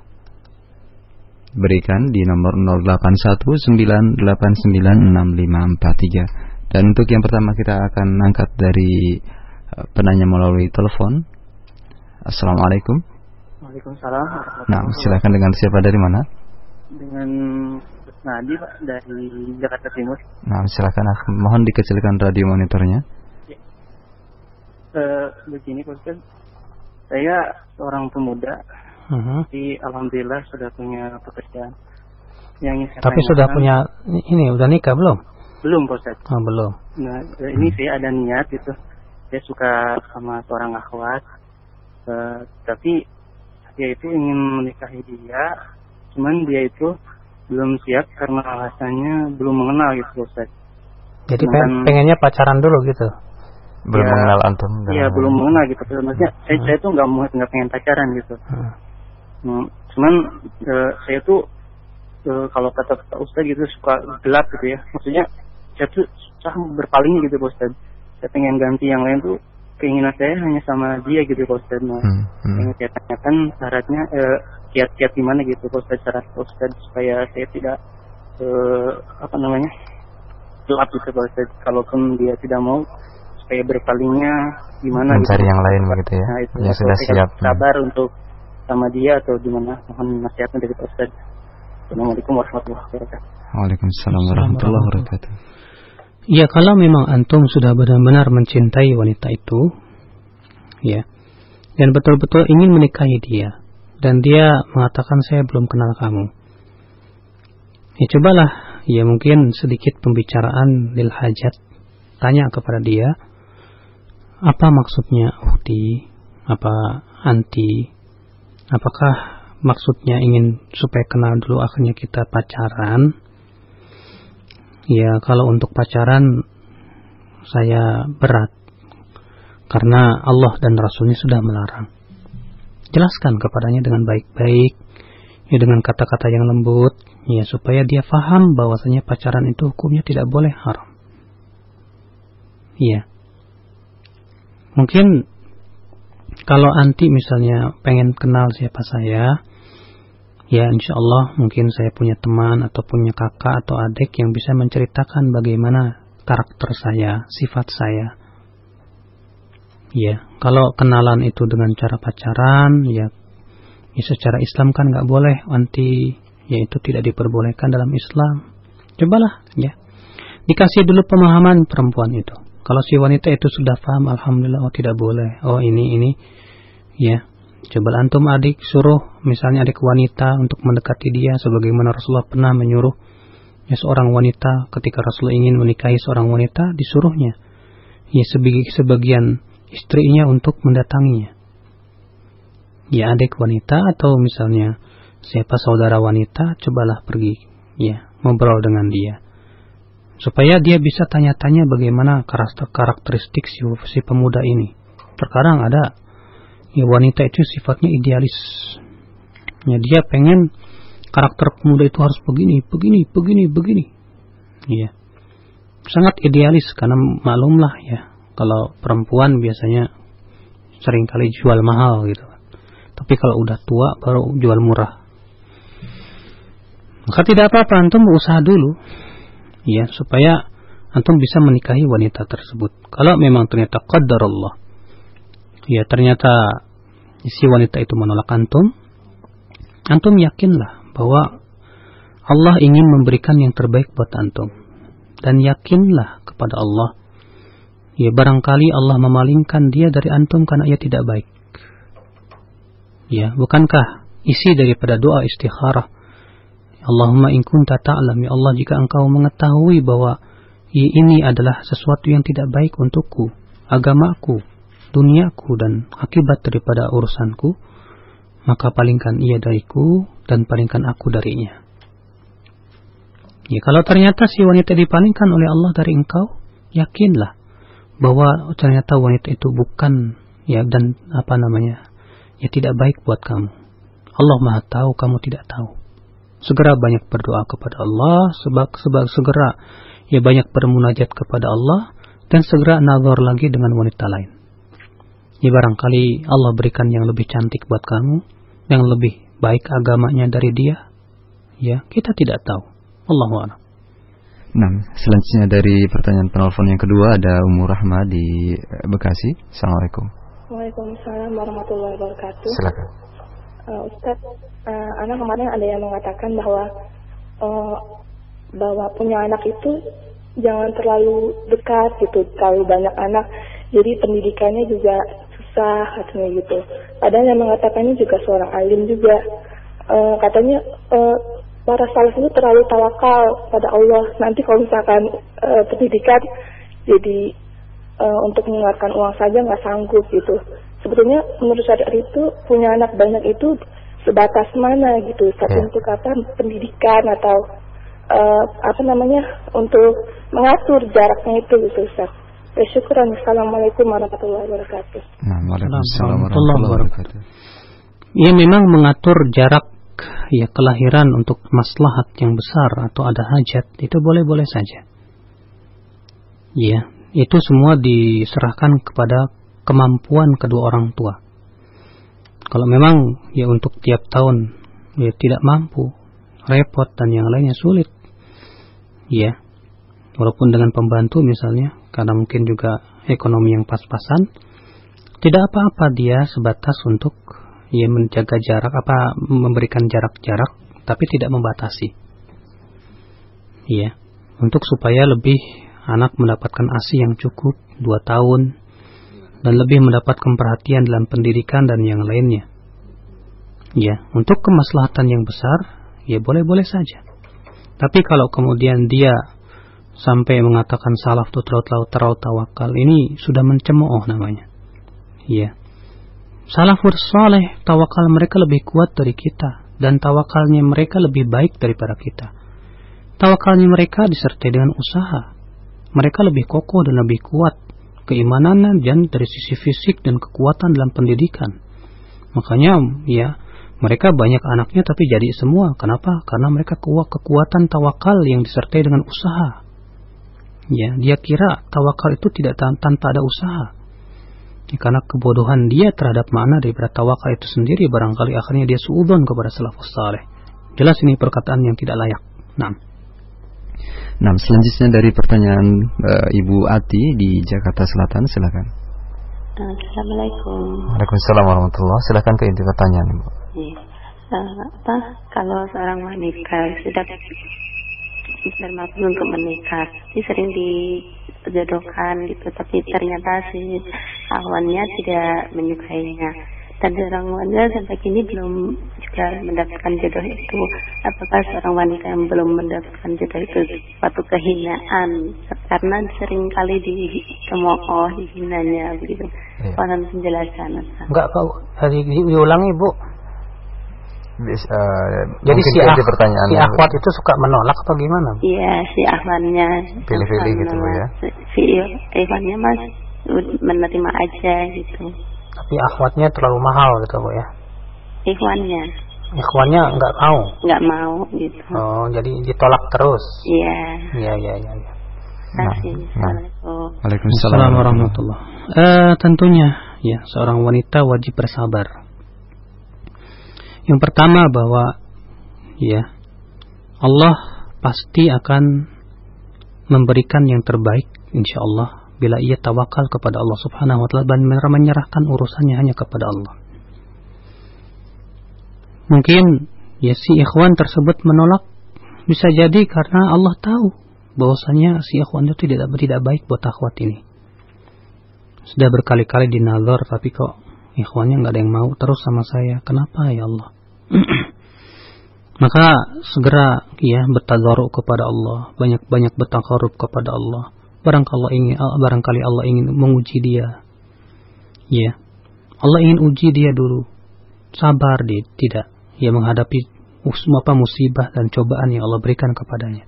berikan di nomor nol delapan satu sembilan delapan sembilan enam lima empat tiga. Dan untuk yang pertama kita akan angkat dari penanya melalui telepon. Assalamualaikum. Waalaikumsalam. Nah, silakan, dengan siapa, dari mana? Dengan Nadi, Pak, dari Jakarta Timur. Nah, silakan, mohon dikecilkan radio monitornya. Ya. Uh, begini, Pak Ustaz. Saya seorang pemuda, uh-huh. Jadi alhamdulillah sudah punya pekerjaan. Yang saya Tapi sudah punya ini, udah nikah belum? Belum, Pak Ustaz. Oh, belum. Nah, ini hmm. saya ada niat gitu. Saya suka sama seorang akhwat, uh, tapi dia itu ingin menikahi dia, cuman dia itu belum siap karena alasannya belum mengenal gitu, Ustaz. Jadi Cuman, pengennya pacaran dulu gitu? Belum ya, mengenal antum? Iya, belum mengenal gitu. Maksudnya hmm. saya, saya tuh nggak mau nggak pengen pacaran gitu. Hmm. Hmm, cuman uh, saya tuh uh, kalau kata kata Ustaz gitu suka gelap gitu ya. Maksudnya saya tuh susah berpaling gitu, Ustaz. Saya pengen ganti yang lain tuh, keinginan saya hanya sama dia gitu, Ustaz. Nah, hmm. hmm. yang saya tanyakan syaratnya uh, kiat-kiat gimana gitu, Ustaz, syarat Ustaz supaya saya tidak uh, apa namanya gelap gitu, Ustaz. Kalaupun dia tidak mau, supaya berpalingnya gimana, mencari gitu, yang lain begitu ya, nah, itu, yang sudah siap, sabar hmm. untuk sama dia atau gimana. Mohon nasihatnya dari Pak Ustaz. Assalamualaikum warahmatullahi wabarakatuh. Waalaikumsalam warahmatullahi wabarakatuh. Ya, kalau memang antum sudah benar-benar mencintai wanita itu, ya, dan betul-betul ingin menikahi dia, dan dia mengatakan saya belum kenal kamu, ya cobalah, ya mungkin sedikit pembicaraan lil hajat, tanya kepada dia, apa maksudnya ukhti, apa anti, apakah maksudnya ingin supaya kenal dulu akhirnya kita pacaran. Ya, kalau untuk pacaran saya berat, karena Allah dan Rasulnya sudah melarang. Jelaskan kepadanya dengan baik-baik, ya, dengan kata-kata yang lembut, ya, supaya dia faham bahwasanya pacaran itu hukumnya tidak boleh haram. Iya. Mungkin kalau anti misalnya pengen kenal siapa saya, ya insya Allah mungkin saya punya teman atau punya kakak atau adik yang bisa menceritakan bagaimana karakter saya, sifat saya. Ya, kalau kenalan itu dengan cara pacaran, ya, ya secara Islam kan nggak boleh, anti, ya itu tidak diperbolehkan dalam Islam. Cobalah, ya, dikasih dulu pemahaman perempuan itu. Kalau si wanita itu sudah paham, alhamdulillah, oh tidak boleh, oh ini ini ya, coba antum adik suruh misalnya adik wanita untuk mendekati dia sebagaimana Rasulullah pernah menyuruh ya seorang wanita ketika Rasulullah ingin menikahi seorang wanita, disuruhnya ya sebagian istrinya untuk mendatanginya. Ya adik wanita atau misalnya siapa saudara wanita, cobalah pergi ya ngobrol dengan dia supaya dia bisa tanya-tanya bagaimana karakteristik si, si pemuda ini. Terkadang ada ya wanita itu sifatnya idealis ya, dia pengen karakter pemuda itu harus begini begini begini begini ya, sangat idealis. Karena maklumlah ya kalau perempuan biasanya seringkali jual mahal gitu. Tapi kalau udah tua baru jual murah. Maka tidak apa-apa antum berusaha dulu ya supaya antum bisa menikahi wanita tersebut. Kalau memang ternyata qadarullah ya ternyata si wanita itu menolak antum, antum yakinlah bahwa Allah ingin memberikan yang terbaik buat antum. Dan yakinlah kepada Allah ya barangkali Allah memalingkan dia dari antum karena ia tidak baik. Ya, bukankah isi daripada doa istikharah, Allahumma in kunta ta'lam, ya Allah jika engkau mengetahui bahwa ini adalah sesuatu yang tidak baik untukku, agamaku, duniaku dan akibat daripada urusanku, maka palingkan ia dariku dan palingkan aku darinya. Ya, kalau ternyata si wanita dipalingkan oleh Allah dari engkau, yakinlah bahwa ternyata wanita itu bukan ya dan apa namanya ya tidak baik buat kamu. Allah Maha tahu, kamu tidak tahu. Segera banyak berdoa kepada Allah, sebab sebab segera ya banyak bermunajat kepada Allah dan segera nazar lagi dengan wanita lain. Ya barangkali Allah berikan yang lebih cantik buat kamu, yang lebih baik agamanya dari dia. Ya, kita tidak tahu. Allahu a'lam. Nah, selanjutnya dari pertanyaan penelpon yang kedua ada Ummu Rahma di Bekasi. Assalamualaikum. Waalaikumsalam warahmatullahi wabarakatuh. Silakan. Uh, Ustaz, uh, anak kemarin ada yang mengatakan bahwa uh, bahwa punya anak itu jangan terlalu dekat gitu, terlalu banyak anak, jadi pendidikannya juga susah katanya gitu. Padahal yang mengatakannya juga seorang alim juga. Uh, katanya uh, para salaf itu terlalu tawakal pada Allah. Nanti kalau misalkan uh, pendidikan jadi uh, untuk mengeluarkan uang saja nggak sanggup gitu. Sebetulnya menurut syariat itu punya anak banyak itu sebatas mana gitu, Ustaz, ya. Untuk apa pendidikan atau uh, apa namanya untuk mengatur jaraknya itu gitu, Ustaz. Ya, syukuran. Assalamualaikum warahmatullahi wabarakatuh. Nah, waalaikumsalam warahmatullahi wabarakatuh. Ya memang mengatur jarak ya kelahiran untuk maslahat yang besar atau ada hajat itu boleh-boleh saja. Ya, itu semua diserahkan kepada kemampuan kedua orang tua. Kalau memang ya untuk tiap tahun ya tidak mampu, repot dan yang lainnya sulit, ya walaupun dengan pembantu misalnya, karena mungkin juga ekonomi yang pas-pasan, tidak apa-apa dia sebatas untuk ya menjaga jarak, apa memberikan jarak-jarak, tapi tidak membatasi. Ya, untuk supaya lebih anak mendapatkan A S I yang cukup dua tahun. Dan lebih mendapatkan perhatian dalam pendidikan dan yang lainnya. Ya, untuk kemaslahatan yang besar, ya boleh-boleh saja. Tapi kalau kemudian dia sampai mengatakan salaf itu terlalu terlalu tawakal, ini sudah mencemooh namanya. Ya, salafus saleh tawakal mereka lebih kuat dari kita dan tawakalnya mereka lebih baik daripada kita. Tawakalnya mereka disertai dengan usaha. Mereka lebih kokoh dan lebih kuat keimanan dan dari sisi fisik dan kekuatan dalam pendidikan. Makanya ya mereka banyak anaknya tapi jadi semua. Kenapa? Karena mereka kuat kekuatan tawakal yang disertai dengan usaha. Ya, dia kira tawakal itu tidak tanpa ada usaha. Ya, karena kebodohan dia terhadap makna daripada tawakal itu sendiri, barangkali akhirnya dia suudzon kepada salafus saleh. Jelas ini perkataan yang tidak layak. Nah. Nah, selanjutnya dari pertanyaan uh, Ibu Ati di Jakarta Selatan, silakan. Assalamualaikum. Waalaikumsalam warahmatullahi. Silakan ke inti pertanyaan, Ibu. Iya. Uh, apa kalau seorang wanita sudah bermaksud untuk menikah, ini sering di jodohkan gitu, tapi ternyata si akhwatnya tidak menyukainya. Dan seorang wanita sampai kini belum juga mendapatkan jodoh itu. Apakah seorang wanita yang belum mendapatkan jodoh itu suatu kehinaan karena sering kali dicemooh, dihinanya begitu? Iya. Mohon penjelasan. Enggak, Pak. Tadi diulangi, Bu. Bis, uh, Jadi si, ak- si akhwat itu suka menolak atau gimana? Iya, si akhwatnya pilih-pilih gitu ya. Si akhwatnya mas menerima aja gitu. Tapi akhwatnya terlalu mahal gitu, Bu ya. Ikhwannya. Ikhwannya enggak mau. Enggak mau gitu. Oh, jadi ditolak terus. Iya. Iya, iya, iya, iya. Terima kasih. Assalamualaikum. Waalaikumsalam warahmatullahi wabarakatuh. Eh, tentunya ya, seorang wanita wajib bersabar. Yang pertama bahwa ya Allah pasti akan memberikan yang terbaik insyaallah bila ia tawakal kepada Allah Subhanahu wa taala dan menyerahkan urusannya hanya kepada Allah. Mungkin ya si ikhwan tersebut menolak bisa jadi karena Allah tahu bahwasanya si ikhwan itu tidak tidak baik buat akhwat ini. Sudah berkali-kali dinazar tapi kok ikhwannya enggak ada yang mau terus sama saya. Kenapa ya Allah? Maka segera ya bertadarruk kepada Allah, banyak-banyak bertaqarrub kepada Allah. Barangkali ingin barangkali Allah ingin menguji dia. Ya. Allah ingin uji dia dulu. Sabar dia tidak ya menghadapi apa musibah dan cobaan yang Allah berikan kepadanya.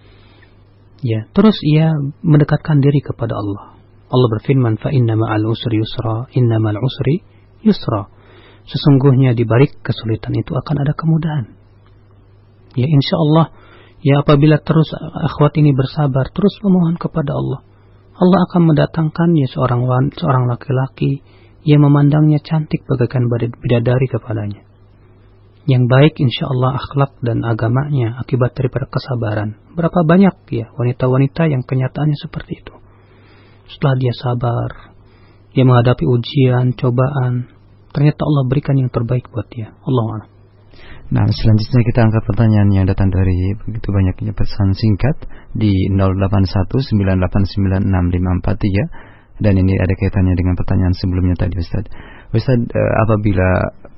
Ya, terus ia mendekatkan diri kepada Allah. Allah berfirman, "Fa inna ma'al usri yusra, inna ma'al usri yusra." Sesungguhnya di balik kesulitan itu akan ada kemudahan. Ya insya Allah, ya apabila terus akhwat ini bersabar, terus memohon kepada Allah, Allah akan mendatangkan ya seorang wanita, seorang laki-laki yang memandangnya cantik bagaikan bidadari kepadanya. Yang baik insya Allah akhlak dan agamanya akibat daripada kesabaran. Berapa banyak ya wanita-wanita yang kenyataannya seperti itu. Setelah dia sabar, dia menghadapi ujian, cobaan, ternyata Allah berikan yang terbaik buat dia. Allahu a'lam. Nah, selanjutnya kita angkat pertanyaan yang datang dari begitu banyaknya pesan singkat di nol delapan satu sembilan delapan sembilan enam lima empat tiga dan ini ada kaitannya dengan pertanyaan sebelumnya tadi, Ustaz. Ustaz, uh, apabila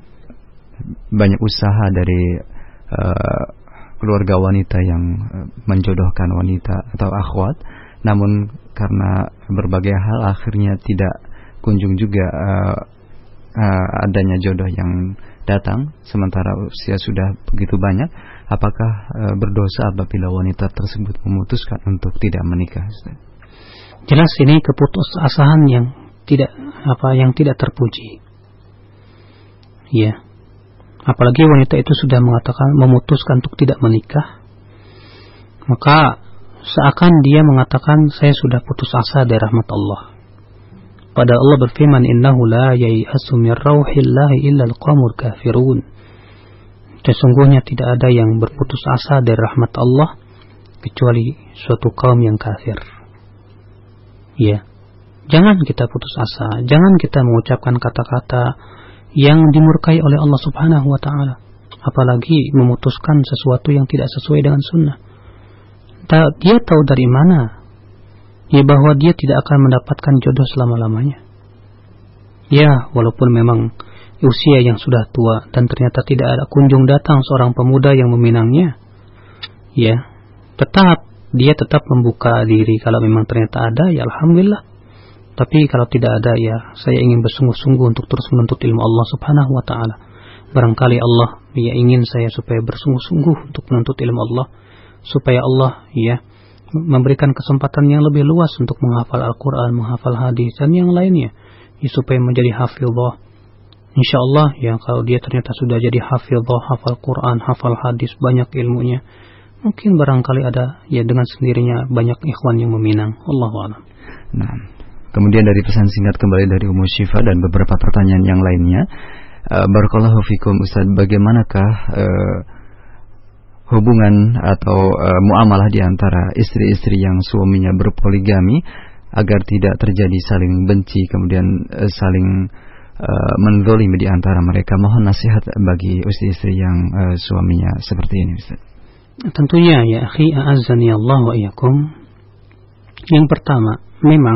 banyak usaha dari uh, keluarga wanita yang uh, menjodohkan wanita atau akhwat, namun karena berbagai hal akhirnya tidak kunjung juga uh, uh, adanya jodoh yang datang sementara usia sudah begitu banyak, apakah uh, berdosa apabila wanita tersebut memutuskan untuk tidak menikah? Jelas ini keputusasaan yang tidak apa yang tidak terpuji. Ya. Apalagi wanita itu sudah mengatakan memutuskan untuk tidak menikah, maka seakan dia mengatakan saya sudah putus asa dari rahmat Allah. Pada Allah berfirman, innahu la yai'asu min rauhillahi illa al-qawmul kafirun. Sesungguhnya tidak ada yang berputus asa dari rahmat Allah kecuali suatu kaum yang kafir. Ya, jangan kita putus asa, jangan kita mengucapkan kata-kata yang dimurkai oleh Allah Subhanahu wa taala, apalagi memutuskan sesuatu yang tidak sesuai dengan sunnah. Dia tahu dari mana ya bahwa dia tidak akan mendapatkan jodoh selama-lamanya. Ya, walaupun memang usia yang sudah tua dan ternyata tidak ada kunjung datang seorang pemuda yang meminangnya, ya, tetap dia tetap membuka diri. Kalau memang ternyata ada, ya alhamdulillah. Tapi kalau tidak ada, ya saya ingin bersungguh-sungguh untuk terus menuntut ilmu Allah Subhanahu wa taala. Barangkali Allah ya ingin saya supaya bersungguh-sungguh untuk menuntut ilmu Allah, supaya Allah ya memberikan kesempatan yang lebih luas untuk menghafal Al-Quran, menghafal hadis dan yang lainnya, ya, supaya menjadi hafizah. Insya Allah ya kalau dia ternyata sudah jadi hafizah, hafal Quran, hafal hadis, banyak ilmunya, mungkin barangkali ada ya dengan sendirinya banyak ikhwan yang meminang. Allahu a'lam. Nah, kemudian dari pesan singkat kembali dari Ummu Syifa dan beberapa pertanyaan yang lainnya. uh, Barakallahu fikum, Ustaz, bagaimanakah uh, hubungan atau uh, muamalah di antara istri-istri yang suaminya berpoligami agar tidak terjadi saling benci kemudian uh, saling uh, menzalimi di antara mereka? Mohon nasihat bagi istri-istri yang uh, suaminya seperti ini, Ustaz. Tentunya ya akhi, a'azzani Allah wa iyyakum, Yang pertama, memang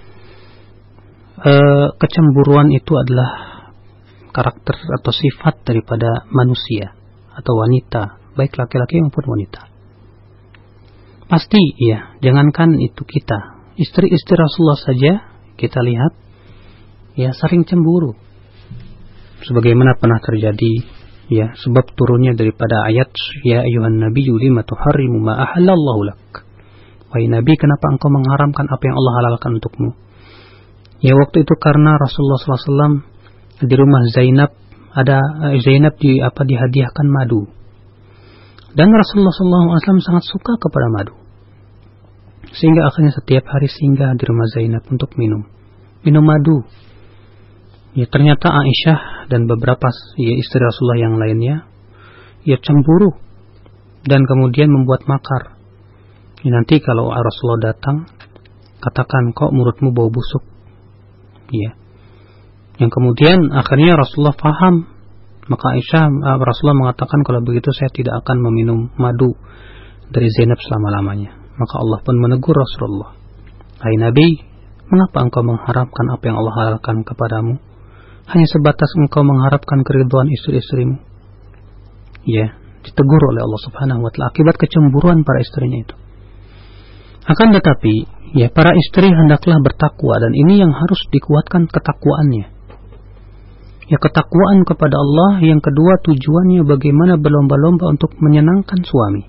uh, kecemburuan itu adalah karakter atau sifat daripada manusia atau wanita, baik laki-laki maupun wanita. Pasti ya, jangankan itu kita, istri-istri Rasulullah saja kita lihat ya sering cemburu. Sebagaimana pernah terjadi ya sebab turunnya daripada ayat ya ayyuhan nabiyyu lima tuharrimu ma ahallallahu lak. Wahai Nabi, kenapa engkau mengharamkan apa yang Allah halalkan untukmu? Ya waktu itu karena Rasulullah sallallahu alaihi wasallam di rumah Zainab ada Zainab di apa dihadiahkan madu. Dan Rasulullah sallallahu alaihi wasallam sangat suka kepada madu. Sehingga akhirnya setiap hari singgah di rumah Zainab untuk minum. Minum madu. Ya ternyata Aisyah dan beberapa ya istri Rasulullah yang lainnya ya cemburu dan kemudian membuat makar. Ya, nanti kalau Rasulullah datang katakan kok mulutmu bau busuk. Ya. Yang kemudian akhirnya Rasulullah paham. Maka Aisyah Rasulullah mengatakan kalau begitu saya tidak akan meminum madu dari Zainab selama-lamanya. Maka Allah pun menegur Rasulullah. Hai Nabi, mengapa engkau mengharapkan apa yang Allah halalkan kepadamu? Hanya sebatas engkau mengharapkan keridhaan istri-istrimu. Ya, ditegur oleh Allah Subhanahu wa taala akibat kecemburuan para istrinya itu. Akan tetapi, ya para istri hendaklah bertakwa dan ini yang harus dikuatkan ketakwaannya. Ya ketakwaan kepada Allah, yang kedua tujuannya bagaimana berlomba-lomba untuk menyenangkan suami.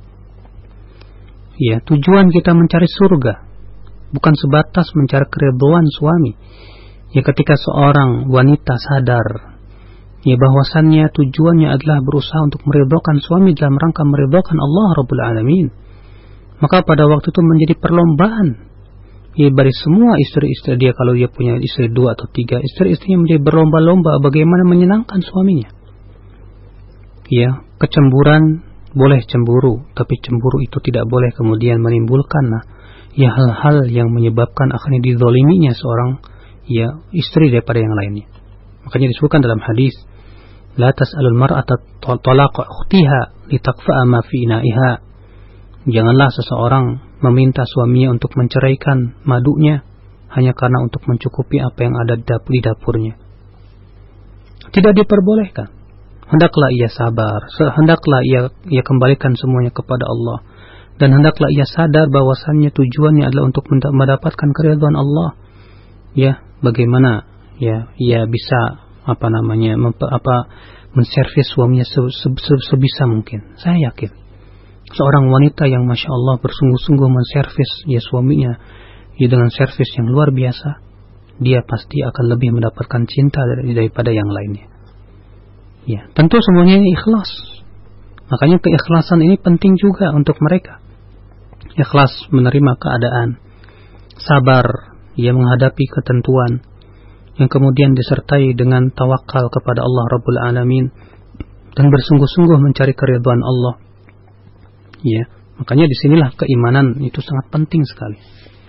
Ya, tujuan kita mencari surga, bukan sebatas mencari keridhaan suami. Ya ketika seorang wanita sadar ya bahwasannya tujuannya adalah berusaha untuk meridhakan suami dalam rangka meridhakan Allah Rabbul Alamin, maka pada waktu itu menjadi perlombaan ya bagi semua istri-istri dia. Kalau dia punya istri dua atau tiga, istri-istrinya menjadi berlomba-lomba bagaimana menyenangkan suaminya. Ya, kecemburan boleh cemburu, tapi cemburu itu tidak boleh kemudian menimbulkan nah, ya hal-hal yang menyebabkan akhirnya dizaliminya seorang ya istri daripada yang lainnya. Makanya disebutkan dalam hadis, la tas'alul mar'ata talaqa ukhtiha litakfa'a ma fi ina'iha. Janganlah seseorang meminta suaminya untuk menceraikan madunya hanya karena untuk mencukupi apa yang ada di dapurnya. Tidak diperbolehkan. Hendaklah ia sabar, hendaklah ia, ia kembalikan semuanya kepada Allah, dan hendaklah ia sadar bahwasannya tujuannya adalah untuk mendapatkan keridhaan Allah. Ya, bagaimana ya ia bisa apa namanya mempe, apa menservis suaminya se, se, se, sebisa mungkin. Saya yakin seorang wanita yang masya Allah bersungguh-sungguh menservis ya suaminya ya dengan servis yang luar biasa, dia pasti akan lebih mendapatkan cinta dari, daripada yang lainnya. Ya, tentu semuanya ini ikhlas. Makanya keikhlasan ini penting juga untuk mereka. Ikhlas menerima keadaan, sabar ia menghadapi ketentuan, yang kemudian disertai dengan tawakal kepada Allah Rabbul Alamin dan bersungguh-sungguh mencari keridhaan Allah. Ya, makanya disinilah keimanan itu sangat penting sekali.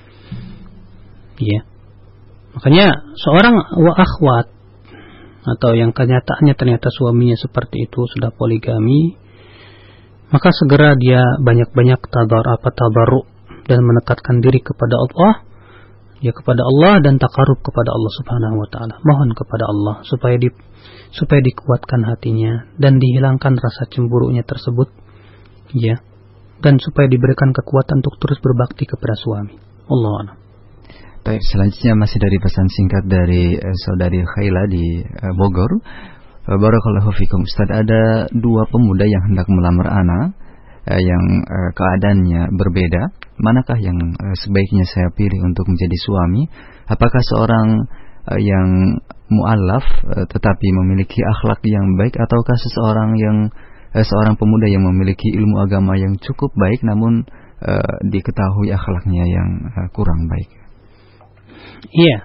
Ya, makanya seorang wa akhwat atau yang kenyataannya ternyata suaminya seperti itu sudah poligami, maka segera dia banyak-banyak tabar apa tabarruk dan mendekatkan diri kepada Allah, ya kepada Allah dan takarub kepada Allah Subhanahu wa taala. Mohon kepada Allah supaya di supaya dikuatkan hatinya dan dihilangkan rasa cemburunya tersebut, ya, dan supaya diberikan kekuatan untuk terus berbakti kepada suami. Allahu a'lam. Baik, selanjutnya masih dari pesan singkat dari uh, saudari Khaila di uh, Bogor. Uh, Barakallahu fikum. Ustaz, ada dua pemuda yang hendak melamar ana uh, yang uh, keadaannya berbeda. Manakah yang uh, sebaiknya saya pilih untuk menjadi suami? Apakah seorang uh, yang mu'allaf uh, tetapi memiliki akhlak yang baik, ataukah seseorang yang uh, seorang pemuda yang memiliki ilmu agama yang cukup baik namun uh, diketahui akhlaknya yang uh, kurang baik? Iya,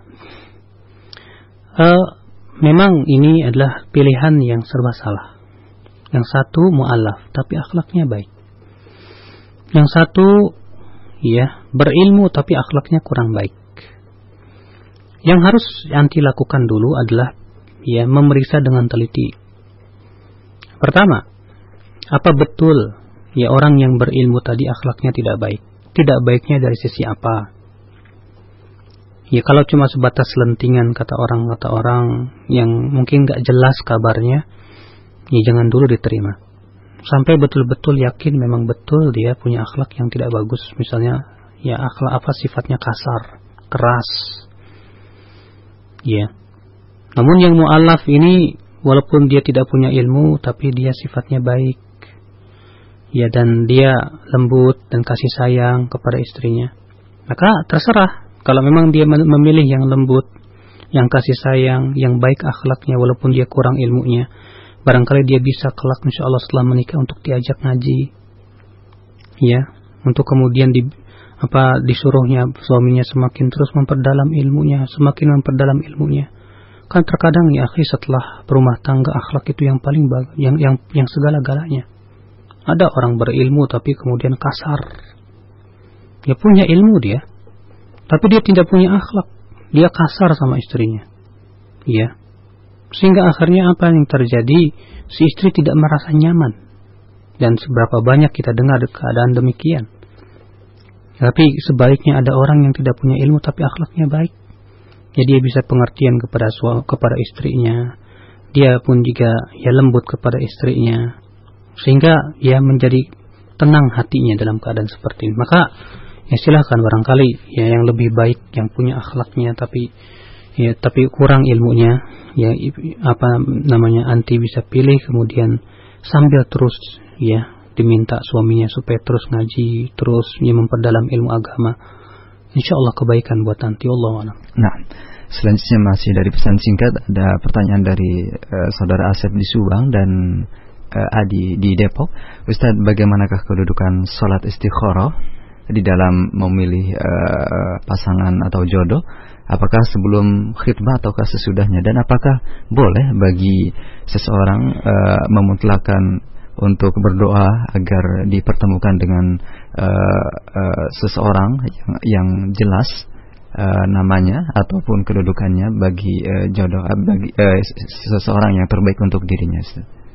uh, memang ini adalah pilihan yang serba salah. Yang satu mu'alaf tapi akhlaknya baik. Yang satu ya berilmu tapi akhlaknya kurang baik. Yang harus anti lakukan dulu adalah ya memeriksa dengan teliti. Pertama, apa betul ya orang yang berilmu tadi akhlaknya tidak baik? tidak baiknya dari sisi apa. Ya kalau cuma sebatas lentingan kata orang kata orang yang mungkin nggak jelas kabarnya, ya jangan dulu diterima. Sampai betul-betul yakin memang betul dia punya akhlak yang tidak bagus. Misalnya ya akhlak apa sifatnya kasar, keras. Ya. Namun yang mu'allaf ini walaupun dia tidak punya ilmu tapi dia sifatnya baik. Ya dan dia lembut dan kasih sayang kepada istrinya. Maka terserah. Kalau memang dia memilih yang lembut, yang kasih sayang, yang baik akhlaknya walaupun dia kurang ilmunya, barangkali dia bisa kelak insya Allah setelah menikah untuk diajak ngaji, ya, untuk kemudian di apa disuruhnya suaminya semakin terus memperdalam ilmunya, semakin memperdalam ilmunya. Kan terkadang ya akhi setelah berumah tangga akhlak itu yang paling bagus, yang yang yang segala-galanya. Ada orang berilmu tapi kemudian kasar. Dia punya ilmu dia. Tapi dia tidak punya akhlak. Dia kasar sama istrinya. Ya. Sehingga akhirnya apa yang terjadi? Si istri tidak merasa nyaman. Dan seberapa banyak kita dengar keadaan demikian. Tapi sebaliknya ada orang yang tidak punya ilmu tapi akhlaknya baik. Jadi dia bisa pengertian kepada suami, kepada istrinya. Dia pun juga ya lembut kepada istrinya. Sehingga dia menjadi tenang hatinya dalam keadaan seperti ini. Maka ya silahkan barangkali ya yang lebih baik yang punya akhlaknya tapi ya tapi kurang ilmunya ya apa namanya anti bisa pilih kemudian sambil terus ya diminta suaminya supaya terus ngaji terus ya memperdalam ilmu agama, insya Allah kebaikan buat anti Allah. Nah selanjutnya masih dari pesan singkat ada pertanyaan dari uh, saudara Asep di Subang dan uh, Adi di Depok. Ustadz, bagaimanakah kedudukan sholat istikharah di dalam memilih uh, pasangan atau jodoh, apakah sebelum khitbah ataukah sesudahnya, dan apakah boleh bagi seseorang uh, memutlakkan untuk berdoa agar dipertemukan dengan uh, uh, seseorang yang, yang jelas uh, namanya ataupun kedudukannya bagi uh, jodoh uh, bagi uh, seseorang yang terbaik untuk dirinya.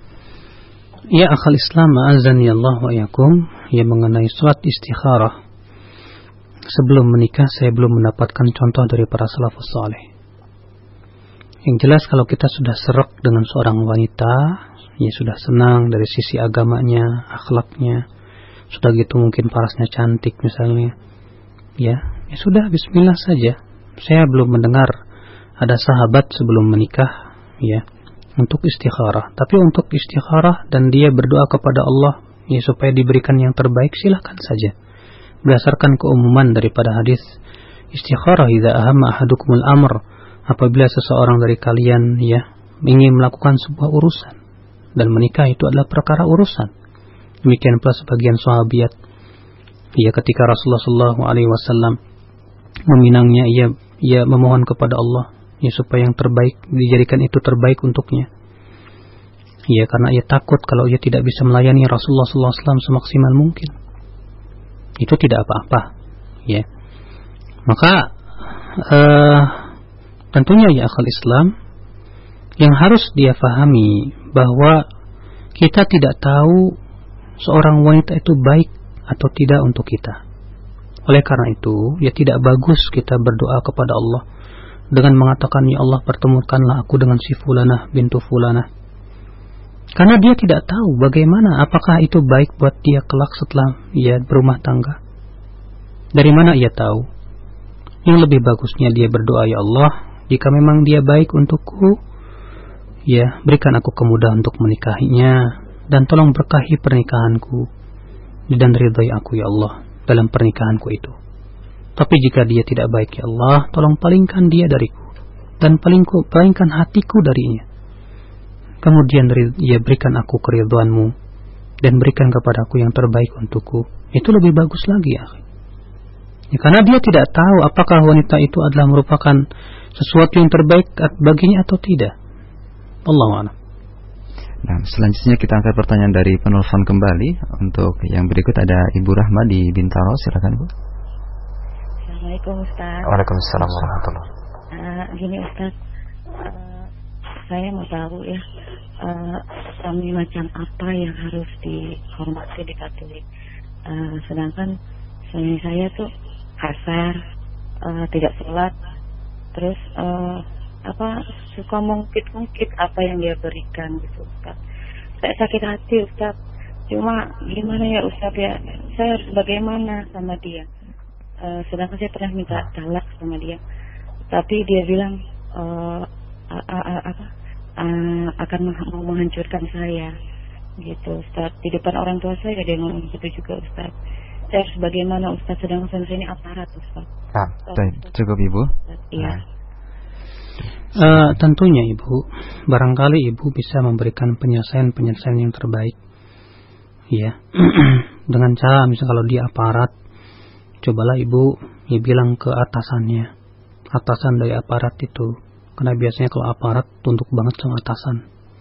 Ya akhal Islam, azani Allah wa yakum, yang mengenai salat istikharah. Sebelum menikah saya belum mendapatkan contoh dari para salafus saleh. Yang jelas kalau kita sudah serak dengan seorang wanita, ya sudah senang dari sisi agamanya, akhlaknya, sudah gitu mungkin parasnya cantik misalnya, ya, ya sudah bismillah saja. Saya belum mendengar ada sahabat sebelum menikah, ya, untuk istikharah. Tapi untuk istikharah dan dia berdoa kepada Allah ya supaya diberikan yang terbaik, silakan saja. Berdasarkan keumuman daripada hadis istikharah, idza ahamma ahadukumul amr, apabila seseorang dari kalian ya ingin melakukan sebuah urusan, dan menikah itu adalah perkara urusan. Demikian pula sebagian sahabiat ya ketika Rasulullah sallallahu alaihi wasallam meminangnya, ia ia memohon kepada Allah ya supaya yang terbaik dijadikan itu terbaik untuknya. Ya karena ia takut kalau ia tidak bisa melayani Rasulullah sallallahu alaihi wasallam semaksimal mungkin. Itu tidak apa-apa, ya. Maka uh, tentunya ya akal Islam yang harus dia fahami bahwa kita tidak tahu seorang wanita itu baik atau tidak untuk kita. Oleh karena itu, ya tidak bagus kita berdoa kepada Allah dengan mengatakan, ya Allah pertemukanlah aku dengan si fulanah bintu fulanah. Karena dia tidak tahu bagaimana, apakah itu baik buat dia kelak setelah ia berumah tangga. Dari mana ia tahu? Yang lebih bagusnya dia berdoa, ya Allah, jika memang dia baik untukku, ya berikan aku kemudahan untuk menikahinya, dan tolong berkahi pernikahanku, dan ridhai aku ya Allah dalam pernikahanku itu. Tapi jika dia tidak baik ya Allah, tolong palingkan dia dariku, dan palingku, palingkan hatiku darinya. Kemudian ya berikan aku keridhaanmu dan berikan kepadaku yang terbaik untukku. Itu lebih bagus lagi ya. Ya, karena dia tidak tahu apakah wanita itu adalah merupakan sesuatu yang terbaik baginya atau tidak. Allahu a'lam. Nah, selanjutnya kita angkat pertanyaan dari penelpon kembali. Untuk yang berikut ada Ibu Rahma di Bintaro. Silakan Ibu. Assalamualaikum Ustaz. Waalaikumsalam warahmatullahi wabarakatuh. Uh, gini Ustaz, uh, saya mau tahu ya, uh, suami macam apa yang harus dihormati di Katolik. Uh, sedangkan suami saya tuh kasar, uh, tidak sholat, terus uh, apa suka mungkit-mungkit apa yang dia berikan gitu Ustaz. Saya sakit hati Ustaz. Cuma gimana ya Ustaz ya, saya harus bagaimana sama dia. Uh, sedangkan saya pernah minta talak sama dia, tapi dia bilang uh, uh, uh, uh, apa uh, akan mau menghancurkan saya gitu Ustaz. Di depan orang tua saya dia ngomong gitu juga Ustaz. Saya harus bagaimana Ustaz, sedangkan saya ini aparat Ustaz. Ah, cukup Ibu. Iya. Nah. Uh, tentunya Ibu, barangkali Ibu bisa memberikan penyelesaian-penyelesaian yang terbaik, ya, dengan cara misalnya kalau dia aparat, cobalah Ibu ya bilang ke atasannya, atasan dari aparat itu, karena biasanya kalau aparat tunduk banget sama atasan,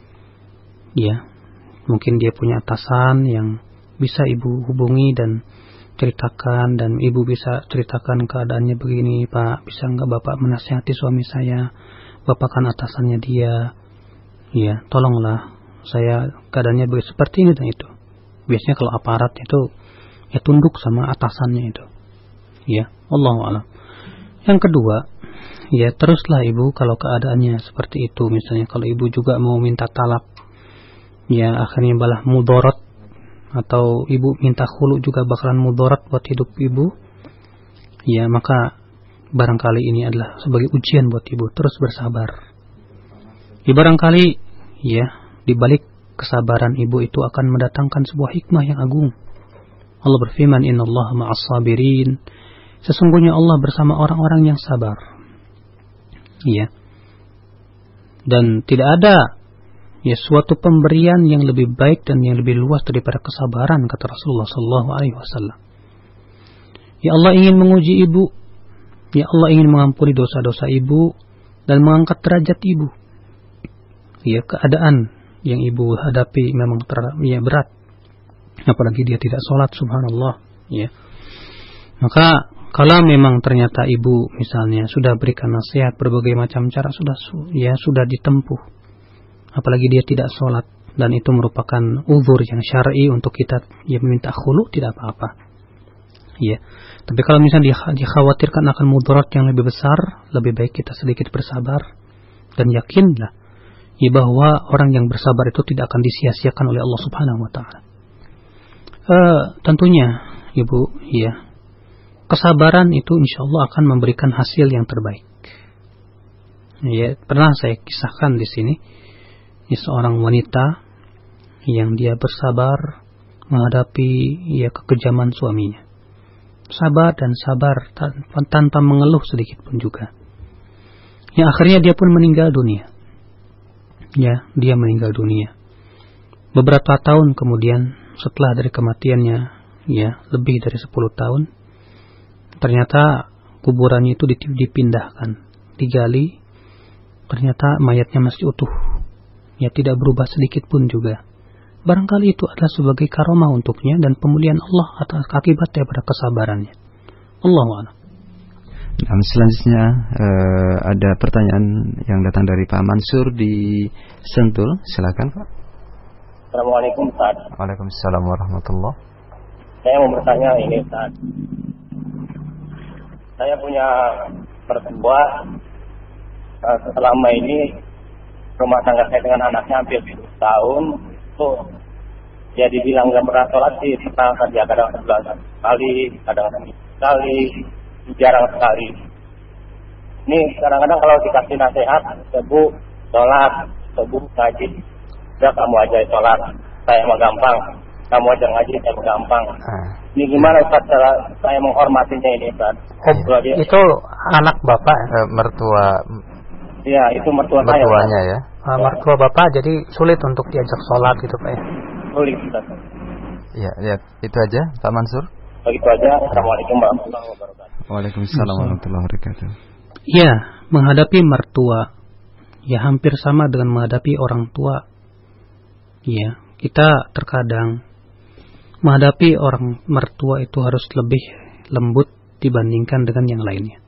ya, mungkin dia punya atasan yang bisa Ibu hubungi dan ceritakan, dan Ibu bisa ceritakan keadaannya begini, Pak, bisa nggak Bapak menasihati suami saya, Bapak kan atasannya dia, ya, tolonglah, saya keadaannya seperti ini dan itu. Biasanya kalau aparat itu ya tunduk sama atasannya itu, ya, Allahu a'lam. Yang kedua, ya teruslah Ibu kalau keadaannya seperti itu, misalnya kalau Ibu juga mau minta talak, ya akhirnya malah mudarat, atau Ibu minta khulu juga bakalan mudarat buat hidup Ibu, ya maka barangkali ini adalah sebagai ujian buat Ibu, terus bersabar. Ya barangkali ya di balik kesabaran Ibu itu akan mendatangkan sebuah hikmah yang agung. Allah berfirman, innallaha ma'as sabirin, sesungguhnya Allah bersama orang-orang yang sabar. Ya. Dan tidak ada ya suatu pemberian yang lebih baik dan yang lebih luas daripada kesabaran, kata Rasulullah sallallahu alaihi wasallam. Ya Allah ingin menguji Ibu, ya Allah ingin mengampuni dosa-dosa Ibu dan mengangkat derajat Ibu. Ya keadaan yang Ibu hadapi memang ter, ya berat, apalagi dia tidak sholat, subhanallah. Ya, maka kalau memang ternyata Ibu misalnya sudah berikan nasihat berbagai macam cara, sudah ya sudah ditempuh, apalagi dia tidak sholat, dan itu merupakan uzur yang syar'i untuk kita ya meminta khulu, tidak apa-apa. Ya, tapi kalau misalnya dikhawatirkan akan mudarat yang lebih besar, lebih baik kita sedikit bersabar dan yakinlah ya bahwa orang yang bersabar itu tidak akan disia-siakan oleh Allah Subhanahu wa taala. Uh, tentunya Ibu, ya, kesabaran itu insyaallah akan memberikan hasil yang terbaik. Ya, pernah saya kisahkan di sini. Ini seorang wanita yang dia bersabar menghadapi ya kekejaman suaminya. Sabar dan sabar tanpa, tanpa mengeluh sedikit pun juga. Ya akhirnya dia pun meninggal dunia. Ya, dia meninggal dunia. Beberapa tahun kemudian setelah dari kematiannya, ya lebih dari sepuluh tahun, ternyata kuburannya itu dipindahkan, digali, ternyata mayatnya masih utuh. Ya tidak berubah sedikit pun juga. Barangkali itu adalah sebagai karomah untuknya dan pemulihan Allah atas akibat daripada kesabarannya. Allahu a'lam. Dan selanjutnya uh, ada pertanyaan yang datang dari Pak Mansur di Sentul. Silakan Pak. Assalamualaikum Ustaz. Waalaikumsalam warahmatullah. Saya mau bertanya ini Ustaz. Saya punya mertua, uh, selama ini rumah tangga saya dengan anaknya hampir sepuluh tahun, tuh ya dibilang nggak pernah sholat sih, pernah kerja kadang sebulan sekali, kadang sekali, jarang sekali. Ini kadang-kadang kalau dikasih nasihat, sebu sholat, sebu ngaji, udah kamu aja sholat, saya mah gampang, kamu aja ngaji, saya mah gampang. Ini gimana Ustaz cara saya menghormatinya ini Ustaz? Oh, dia, itu anak bapak, eh, mertua. Iya, itu mertua saya. Mertuanya ya. Uh, mertua bapak, jadi sulit untuk diajak sholat gitu Pak ya. Sulit Ustaz. Iya, ya, itu aja Pak Mansur. Begitu aja. Assalamualaikum warahmatullahi wabarakatuh. Waalaikumsalam warahmatullahi wabarakatuh. Iya, menghadapi mertua ya hampir sama dengan menghadapi orang tua. Iya, kita terkadang menghadapi orang mertua itu harus lebih lembut dibandingkan dengan yang lainnya.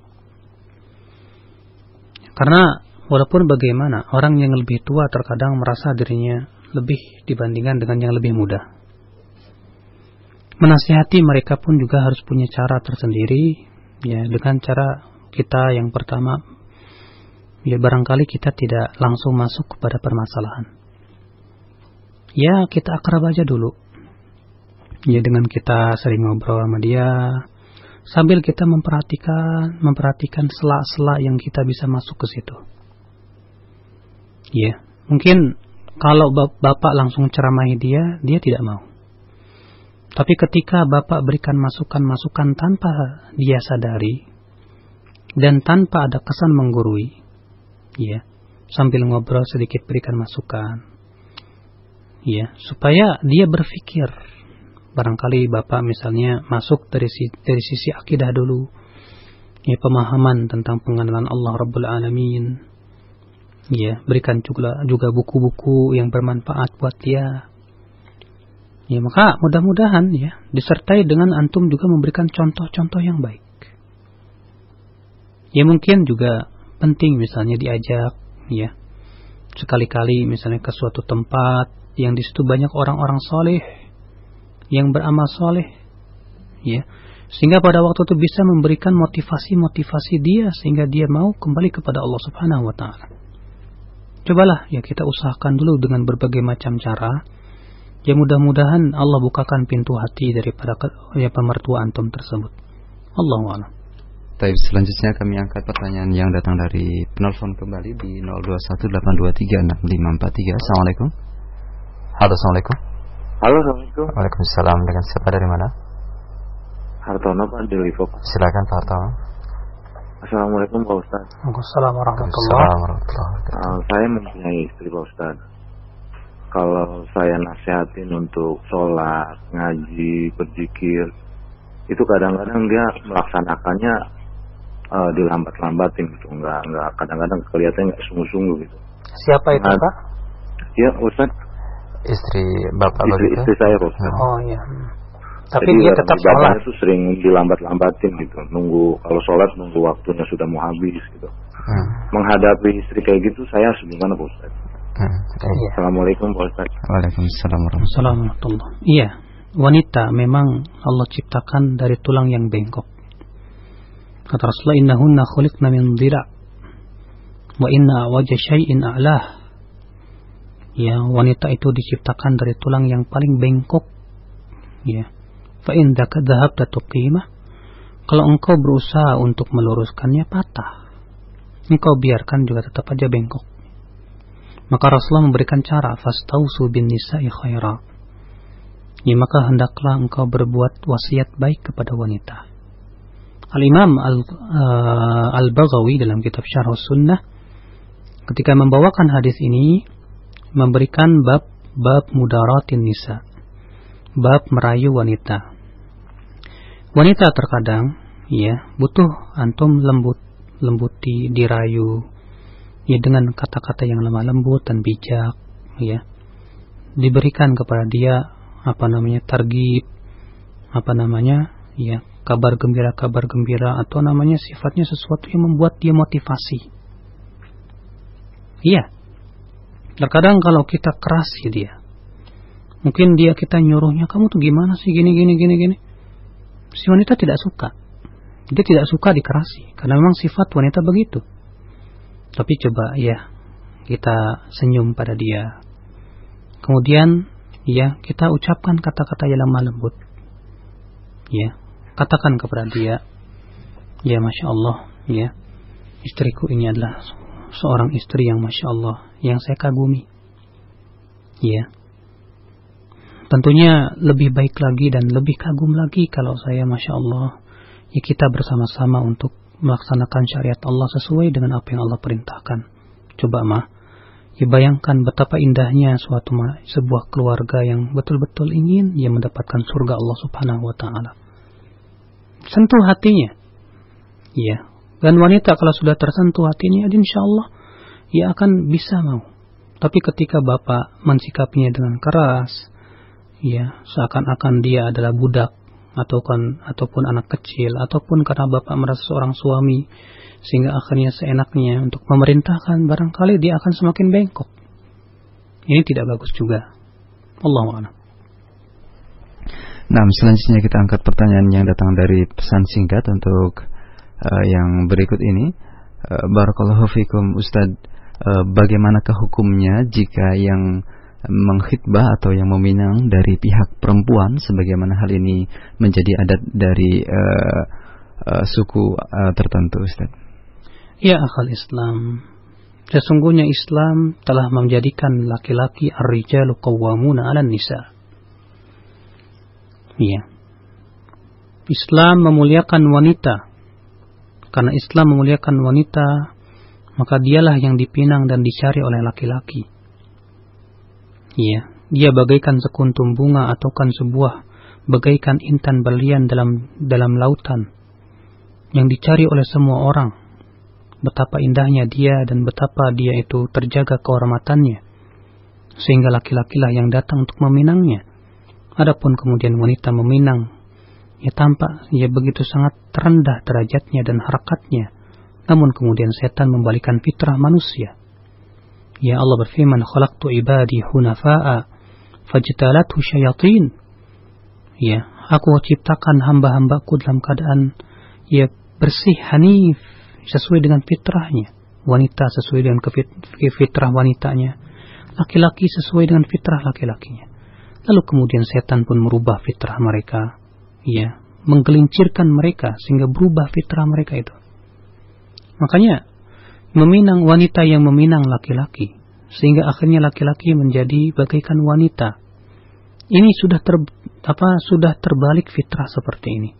Karena walaupun bagaimana, orang yang lebih tua terkadang merasa dirinya lebih dibandingkan dengan yang lebih muda. menasihati mereka pun juga harus punya cara tersendiri, ya, dengan cara kita yang pertama, ya barangkali kita tidak langsung masuk kepada permasalahan. Ya, kita akrab aja dulu. Ya, dengan kita sering ngobrol sama dia, sambil kita memperhatikan, memperhatikan sela-sela yang kita bisa masuk ke situ. Ya, mungkin kalau bapak langsung ceramahi dia, dia tidak mau. Tapi ketika bapak berikan masukan-masukan tanpa dia sadari dan tanpa ada kesan menggurui, ya, sambil ngobrol sedikit berikan masukan, ya, supaya dia berpikir. Barangkali bapak misalnya masuk dari sisi, dari sisi akidah dulu, ya, pemahaman tentang pengenalan Allah Rabbul Alamin, ya, berikan juga juga buku-buku yang bermanfaat buat dia. Ya, maka mudah-mudahan ya disertai dengan antum juga memberikan contoh-contoh yang baik. Ya, mungkin juga penting misalnya diajak, ya, sekali-kali misalnya ke suatu tempat yang di situ banyak orang-orang soleh yang beramal soleh, ya, sehingga pada waktu itu bisa memberikan motivasi-motivasi dia sehingga dia mau kembali kepada Allah Subhanahu Wa Taala. Cobalah ya kita usahakan dulu dengan berbagai macam cara. Ya, mudah-mudahan Allah bukakan pintu hati daripada ya pemertua antum tersebut. Allahu a'lam. Baik, selanjutnya kami angkat pertanyaan yang datang dari penelpon kembali di nol dua satu delapan dua tiga enam lima empat tiga. Assalamualaikum. Halo, assalamualaikum. Halo, assalamualaikum. Waalaikumsalam. Dengan siapa, dari mana? Hartono, Pak, dari Liverpool. Silakan Pak Hartono. Assalamualaikum Pak Ustaz. Waalaikumsalam warahmatullahi wabarakatuh. Uh, saya mempunyai istri Pak Ustaz. Kalau saya nasihatin untuk sholat, ngaji, berzikir, itu kadang-kadang dia melaksanakannya uh, dilambat-lambatin gitu, nggak nggak kadang-kadang kelihatannya nggak sungguh-sungguh gitu. Siapa itu nah, Pak? Ya Ustaz. Istri bapak istri, begitu? Istri saya Ustaz. Oh iya. Tapi jadi dia tetap sholat. Itu sering dilambat-lambatin gitu, nunggu kalau sholat nunggu waktunya sudah mau habis gitu. Hmm. Menghadapi istri kayak gitu saya harus gimana Pak Ustaz? Hmm, iya. Assalamualaikum Pak Ustaz. Waalaikumsalam warahmatullahi wabarakatuh. Iya, wanita memang Allah ciptakan dari tulang yang bengkok. Kata Rasulullah, innahunna khuliqna min dhira' wa inna wajha syai'in a'lah. Ya, wanita itu diciptakan dari tulang yang paling bengkok. Ya. Fa in dhahabta tuqimah, kalau engkau berusaha untuk meluruskannya patah. Engkau biarkan juga tetap aja bengkok. Maka Rasulullah memberikan cara, fastausu bin nisa'i khaira. Ya, maka hendaklah engkau berbuat wasiat baik kepada wanita. Al-Imam Al, uh, Al-Baghawi dalam kitab Syarh Sunnah ketika membawakan hadis ini memberikan bab bab mudaratin nisa, bab merayu wanita. Wanita terkadang ya butuh antum lembut lembuti, dirayu, ya dengan kata-kata yang lemah lembut dan bijak, ya, diberikan kepada dia apa namanya targhib, apa namanya ya kabar gembira kabar gembira atau namanya sifatnya sesuatu yang membuat dia motivasi. Iya, terkadang kalau kita keras ya dia, mungkin dia kita nyuruhnya kamu tuh gimana sih gini gini gini gini, si wanita tidak suka, dia tidak suka dikerasi karena memang sifat wanita begitu. Tapi coba ya kita senyum pada dia, kemudian ya kita ucapkan kata-kata yang lemah lembut, ya katakan kepada dia, ya masya Allah, ya istriku ini adalah seorang istri yang masya Allah, yang saya kagumi, ya tentunya lebih baik lagi dan lebih kagum lagi kalau saya masya Allah, ya kita bersama-sama untuk melaksanakan syariat Allah sesuai dengan apa yang Allah perintahkan. Coba mah, ya bayangkan betapa indahnya suatu ma, sebuah keluarga yang betul-betul ingin ya mendapatkan surga Allah Subhanahu Wa Taala. Sentuh hatinya, ya. Dan wanita kalau sudah tersentuh hatinya, insya Allah ya akan bisa mau. Tapi ketika bapak mensikapinya dengan keras, ya seakan-akan dia adalah budak, ataupun ataupun anak kecil, ataupun karena bapak merasa seorang suami sehingga akhirnya seenaknya untuk memerintahkan, barangkali dia akan semakin bengkok. Ini tidak bagus juga. Allahu a'lam. Nah, selanjutnya kita angkat pertanyaan yang datang dari pesan singkat untuk uh, yang berikut ini. uh, Barakallahu fikum Ustadz, uh, bagaimanakah hukumnya jika yang mengkhitbah atau yang meminang dari pihak perempuan, sebagaimana hal ini menjadi adat dari uh, uh, suku uh, tertentu, Ustadz? Ya akhal Islam, sesungguhnya Islam telah menjadikan laki-laki ar-rijalu qawwamuna 'alan nisa. Ya. Islam memuliakan wanita. Karena Islam memuliakan wanita, maka dialah yang dipinang dan dicari oleh laki-laki. Ya, dia bagaikan sekuntum bunga ataukan sebuah bagaikan intan berlian dalam dalam lautan yang dicari oleh semua orang. Betapa indahnya dia dan betapa dia itu terjaga kehormatannya, sehingga laki-lakilah yang datang untuk meminangnya. Adapun kemudian wanita meminang, ya tampak ia begitu sangat terendah derajatnya dan harakatnya. Namun kemudian setan membalikan fitrah manusia. Ya Allah berfirman, khalaqtu ibadi hunafa'a fajtalathu syayatin. Ya, aku ciptakan hamba-hambaku dalam keadaan ya bersih, hanif, sesuai dengan fitrahnya. Wanita sesuai dengan fitrah wanitanya, laki-laki sesuai dengan fitrah laki-lakinya. Lalu kemudian setan pun merubah fitrah mereka, ya, menggelincirkan mereka sehingga berubah fitrah mereka itu. Makanya meminang wanita yang meminang laki-laki, sehingga akhirnya laki-laki menjadi bagaikan wanita. Ini sudah ter, apa sudah terbalik fitrah seperti ini.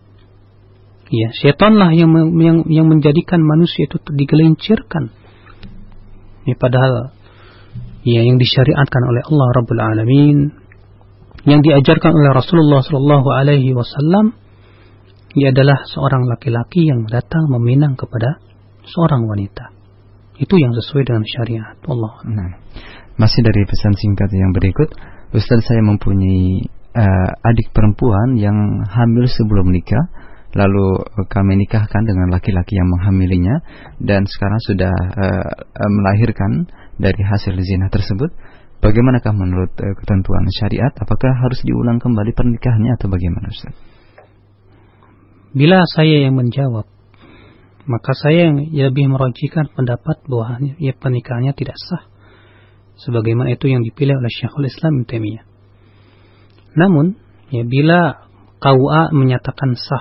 Ya, setanlah yang yang yang menjadikan manusia itu digelincirkan. Ya, padahal ya yang disyariatkan oleh Allah Rabbul Alamin, yang diajarkan oleh Rasulullah Sallallahu Alaihi Wasallam, ia adalah seorang laki-laki yang datang meminang kepada seorang wanita. Itu yang sesuai dengan syariat Allah. Nah, masih dari pesan singkat yang berikut, Ustaz, saya mempunyai uh, adik perempuan yang hamil sebelum nikah, lalu uh, kami nikahkan dengan laki-laki yang menghamilinya, dan sekarang sudah uh, uh, melahirkan dari hasil zina tersebut. Bagaimanakah menurut uh, ketentuan syariat? Apakah harus diulang kembali pernikahannya atau bagaimana, Ustaz? Bila saya yang menjawab, maka saya yang lebih merojikan pendapat bahwa ya, pernikahannya tidak sah, sebagaimana itu yang dipilih oleh Syekhul Islam Ibnu Taimiyah. Namun, ya, bila K U A menyatakan sah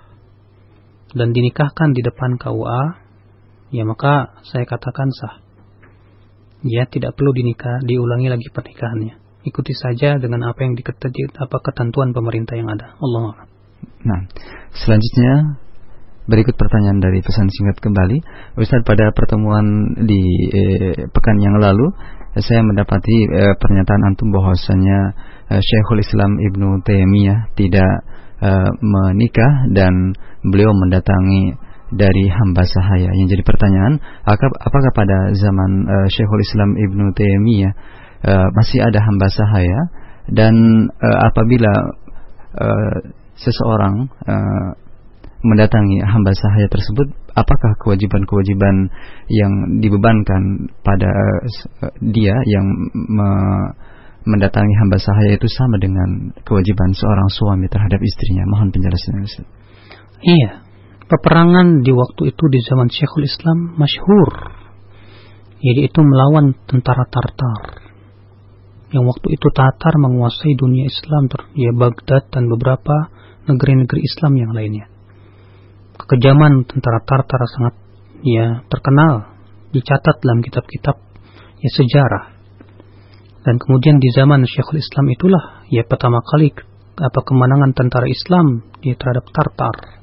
dan dinikahkan di depan K U A, ya maka saya katakan sah. Ya, tidak perlu dinikah, diulangi lagi pernikahannya. Ikuti saja dengan apa yang diketentukan, apa ketentuan pemerintah yang ada. Allah. Nah, selanjutnya berikut pertanyaan dari pesan singkat kembali. Ustaz, pada pertemuan di eh, pekan yang lalu, eh, saya mendapati eh, pernyataan antum bahwasanya eh, Syekhul Islam Ibnu Taimiyah tidak eh, menikah dan beliau mendatangi dari hamba sahaya. Yang jadi pertanyaan, apakah pada zaman uh, Syekhul Islam Ibnu Taimiyah uh, masih ada hamba sahaya, dan uh, apabila uh, seseorang uh, mendatangi hamba sahaya tersebut, apakah kewajiban-kewajiban yang dibebankan pada uh, dia yang me- mendatangi hamba sahaya itu sama dengan kewajiban seorang suami terhadap istrinya? Mohon penjelasannya, Ustaz. Iya. Peperangan di waktu itu di zaman Syekhul Islam masyhur, yaitu melawan tentara Tartar. Yang waktu itu Tatar menguasai dunia Islam, ya Baghdad dan beberapa negeri-negeri Islam yang lainnya. Kekejaman tentara Tartar sangat ya terkenal, dicatat dalam kitab-kitab ya sejarah. Dan kemudian di zaman Syekhul Islam itulah ya pertama kali apa kemenangan tentara Islam ya terhadap Tartar.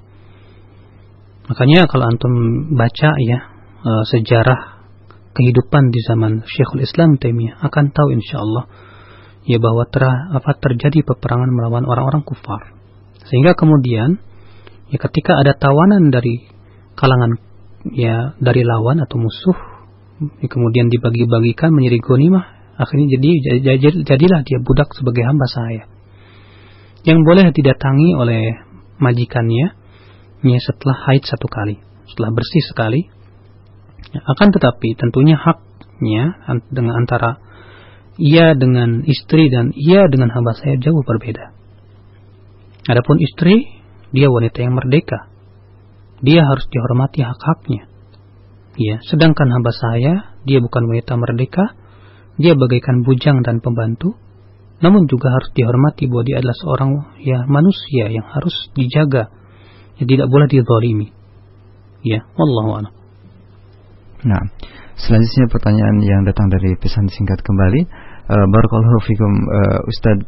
Makanya kalau antum baca ya uh, sejarah kehidupan di zaman Syekhul Islam Taimiyah, akan tahu insyaallah ya bahwa ter, apa terjadi peperangan melawan orang-orang kufar. Sehingga kemudian ya ketika ada tawanan dari kalangan ya dari lawan atau musuh, ya, kemudian dibagi-bagikan menjadi ghanimah, akhirnya jadi jadilah dia budak sebagai hamba sahaya yang boleh didatangi oleh majikannya ya setelah haid satu kali, setelah bersih sekali. Ya, akan tetapi tentunya haknya dengan antara ia dengan istri dan ia dengan hamba saya jauh berbeda. Adapun istri, dia wanita yang merdeka. Dia harus dihormati hak-haknya. Ya, sedangkan hamba saya, dia bukan wanita merdeka, dia bagaikan bujang dan pembantu, namun juga harus dihormati bahwa dia adalah seorang ya manusia yang harus dijaga, yang tidak boleh dizalimi. Ya, wallahu a'lam. Nah, selanjutnya pertanyaan yang datang dari pesan singkat kembali. Uh, Barakallahu fikum, uh, Ustadz,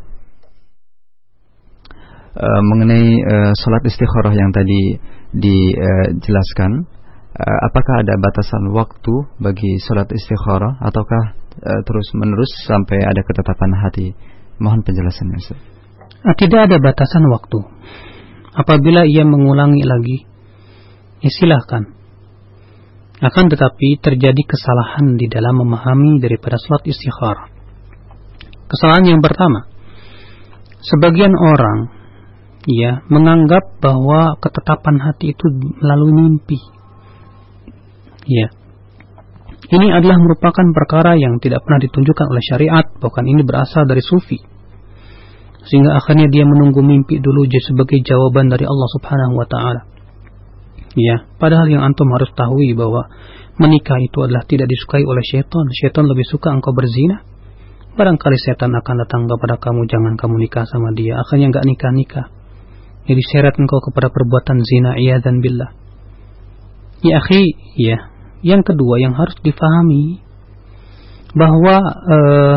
uh, mengenai uh, salat istikharah yang tadi dijelaskan, uh, uh, apakah ada batasan waktu bagi salat istikharah ataukah uh, terus menerus sampai ada ketetapan hati? Mohon penjelasannya, Ustaz. Nah, tidak ada batasan waktu. Apabila ia mengulangi lagi, ya silahkan. Akan tetapi terjadi kesalahan di dalam memahami daripada salat istikharah. Kesalahan yang pertama, sebagian orang ya menganggap bahwa ketetapan hati itu melalui mimpi. Ya. Ini adalah merupakan perkara yang tidak pernah ditunjukkan oleh syariat, bahkan ini berasal dari sufi. Sehingga akhirnya dia menunggu mimpi dulu sebagai jawaban dari Allah Subhanahu wa taala. Ya, padahal yang antum harus tahu bahwa menikah itu adalah tidak disukai oleh syaitan. Syaitan lebih suka engkau berzina. Barangkali syaitan akan datang kepada kamu, jangan kamu nikah sama dia. Akhirnya enggak nikah-nikah. Jadi seret engkau kepada perbuatan zina, iyadzan billah. Ya akhi, ya. Yang kedua yang harus difahami bahwa uh,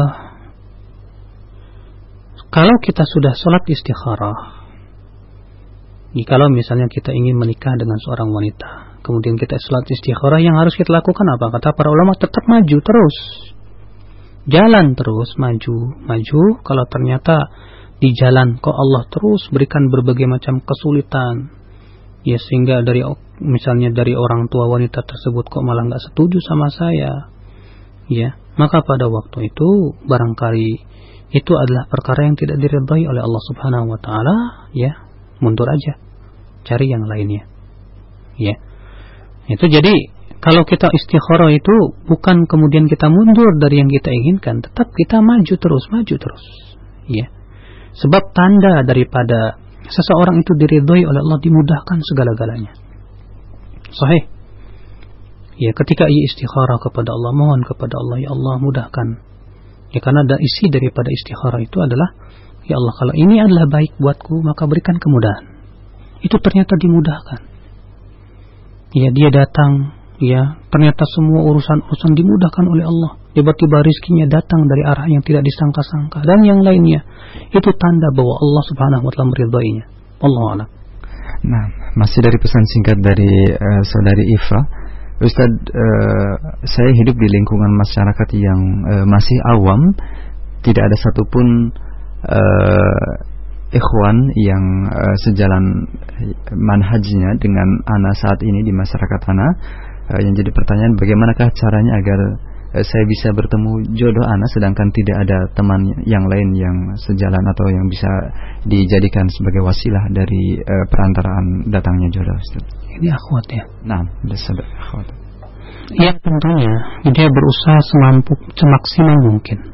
kalau kita sudah sholat istikharah, kalau misalnya kita ingin menikah dengan seorang wanita, kemudian kita sholat istikharah, yang harus kita lakukan apa? Kata para ulama, tetap maju terus, jalan terus, maju, maju. Kalau ternyata di jalan kok Allah terus berikan berbagai macam kesulitan, ya sehingga dari misalnya dari orang tua wanita tersebut kok malah nggak setuju sama saya, ya maka pada waktu itu barangkali itu adalah perkara yang tidak diridhai oleh Allah Subhanahu wa taala, ya mundur aja, cari yang lainnya. Ya. Itu jadi kalau kita istikharah itu bukan kemudian kita mundur dari yang kita inginkan, tetap kita maju terus, maju terus. Ya. Sebab tanda daripada seseorang itu diridhai oleh Allah, dimudahkan segala-galanya. Sahih. Ya, ketika ia istikharah kepada Allah, mohon kepada Allah, ya Allah mudahkan. Ya, karena ada isi daripada istikharah itu adalah, ya Allah kalau ini adalah baik buatku, maka berikan kemudahan. Itu ternyata dimudahkan. Ya, dia datang, ya ternyata semua urusan-urusan dimudahkan oleh Allah. Tiba-tiba rizkinya datang dari arah yang tidak disangka-sangka dan yang lainnya. Itu tanda bahwa Allah Subhanahu wa taala meridainya. Wallahu a'lam. Nah, masih dari pesan singkat dari uh, saudari Ifra. Ustadz, uh, saya hidup di lingkungan masyarakat yang uh, masih awam, tidak ada satupun uh, ikhwan yang uh, sejalan manhajnya dengan ana saat ini di masyarakat ana. Uh, yang jadi pertanyaan, bagaimanakah caranya agar uh, saya bisa bertemu jodoh ana, sedangkan tidak ada teman yang lain yang sejalan atau yang bisa dijadikan sebagai wasilah dari uh, perantaraan datangnya jodoh, Ustaz. Ini akhwat ya. Nah, sudah akhwat. Ya tentunya dia berusaha semampu, semaksimal mungkin.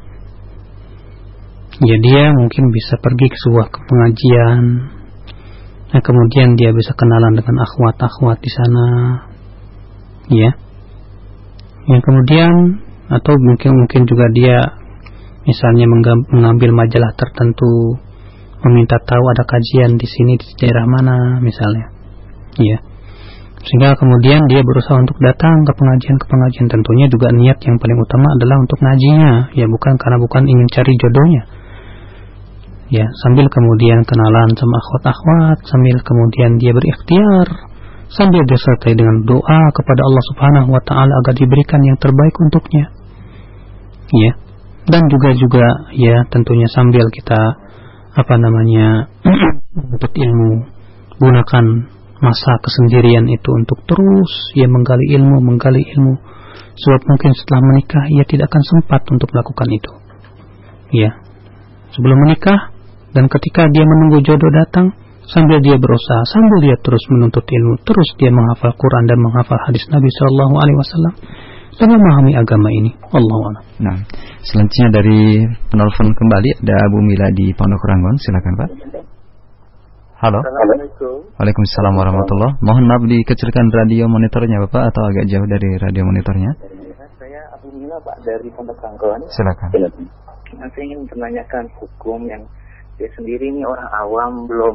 Ya dia mungkin bisa pergi ke sebuah pengajian. Nah, kemudian dia bisa kenalan dengan akhwat-akhwat di sana. Ya. Yang kemudian atau mungkin mungkin juga dia misalnya mengambil majalah tertentu, meminta tahu ada kajian di sini di daerah mana misalnya. Ya. Sehingga kemudian dia berusaha untuk datang ke pengajian ke pengajian. Tentunya juga niat yang paling utama adalah untuk ngajinya, ya bukan karena bukan ingin cari jodohnya. Ya, sambil kemudian kenalan sama akhwat-akhwat, sambil kemudian dia berikhtiar, sambil disertai dengan doa kepada Allah Subhanahu wa taala agar diberikan yang terbaik untuknya. Ya. Dan juga juga ya tentunya sambil kita apa namanya untuk ilmu, gunakan masa kesendirian itu untuk terus ia menggali ilmu, menggali ilmu. Sebab mungkin setelah menikah ia tidak akan sempat untuk melakukan itu. Ya. Sebelum menikah dan ketika dia menunggu jodoh datang, sambil dia berusaha, sambil dia terus menuntut ilmu, terus dia menghafal Quran dan menghafal hadis Nabi sallallahu alaihi wasallam dan memahami agama ini. Wallahu a'lam. Nah, selanjutnya dari penelpon kembali ada Abu Mila di Pondok Ranggon, silakan Pak. Halo. Assalamualaikum. Waalaikumsalam warahmatullahi. Mohon maaf dikecilkan radio monitornya Bapak atau agak jauh dari radio monitornya. Saya Abu Mila Pak dari Pondok Ranggon. Silakan. Nah, saya ingin menanyakan hukum yang saya sendiri ini orang awam belum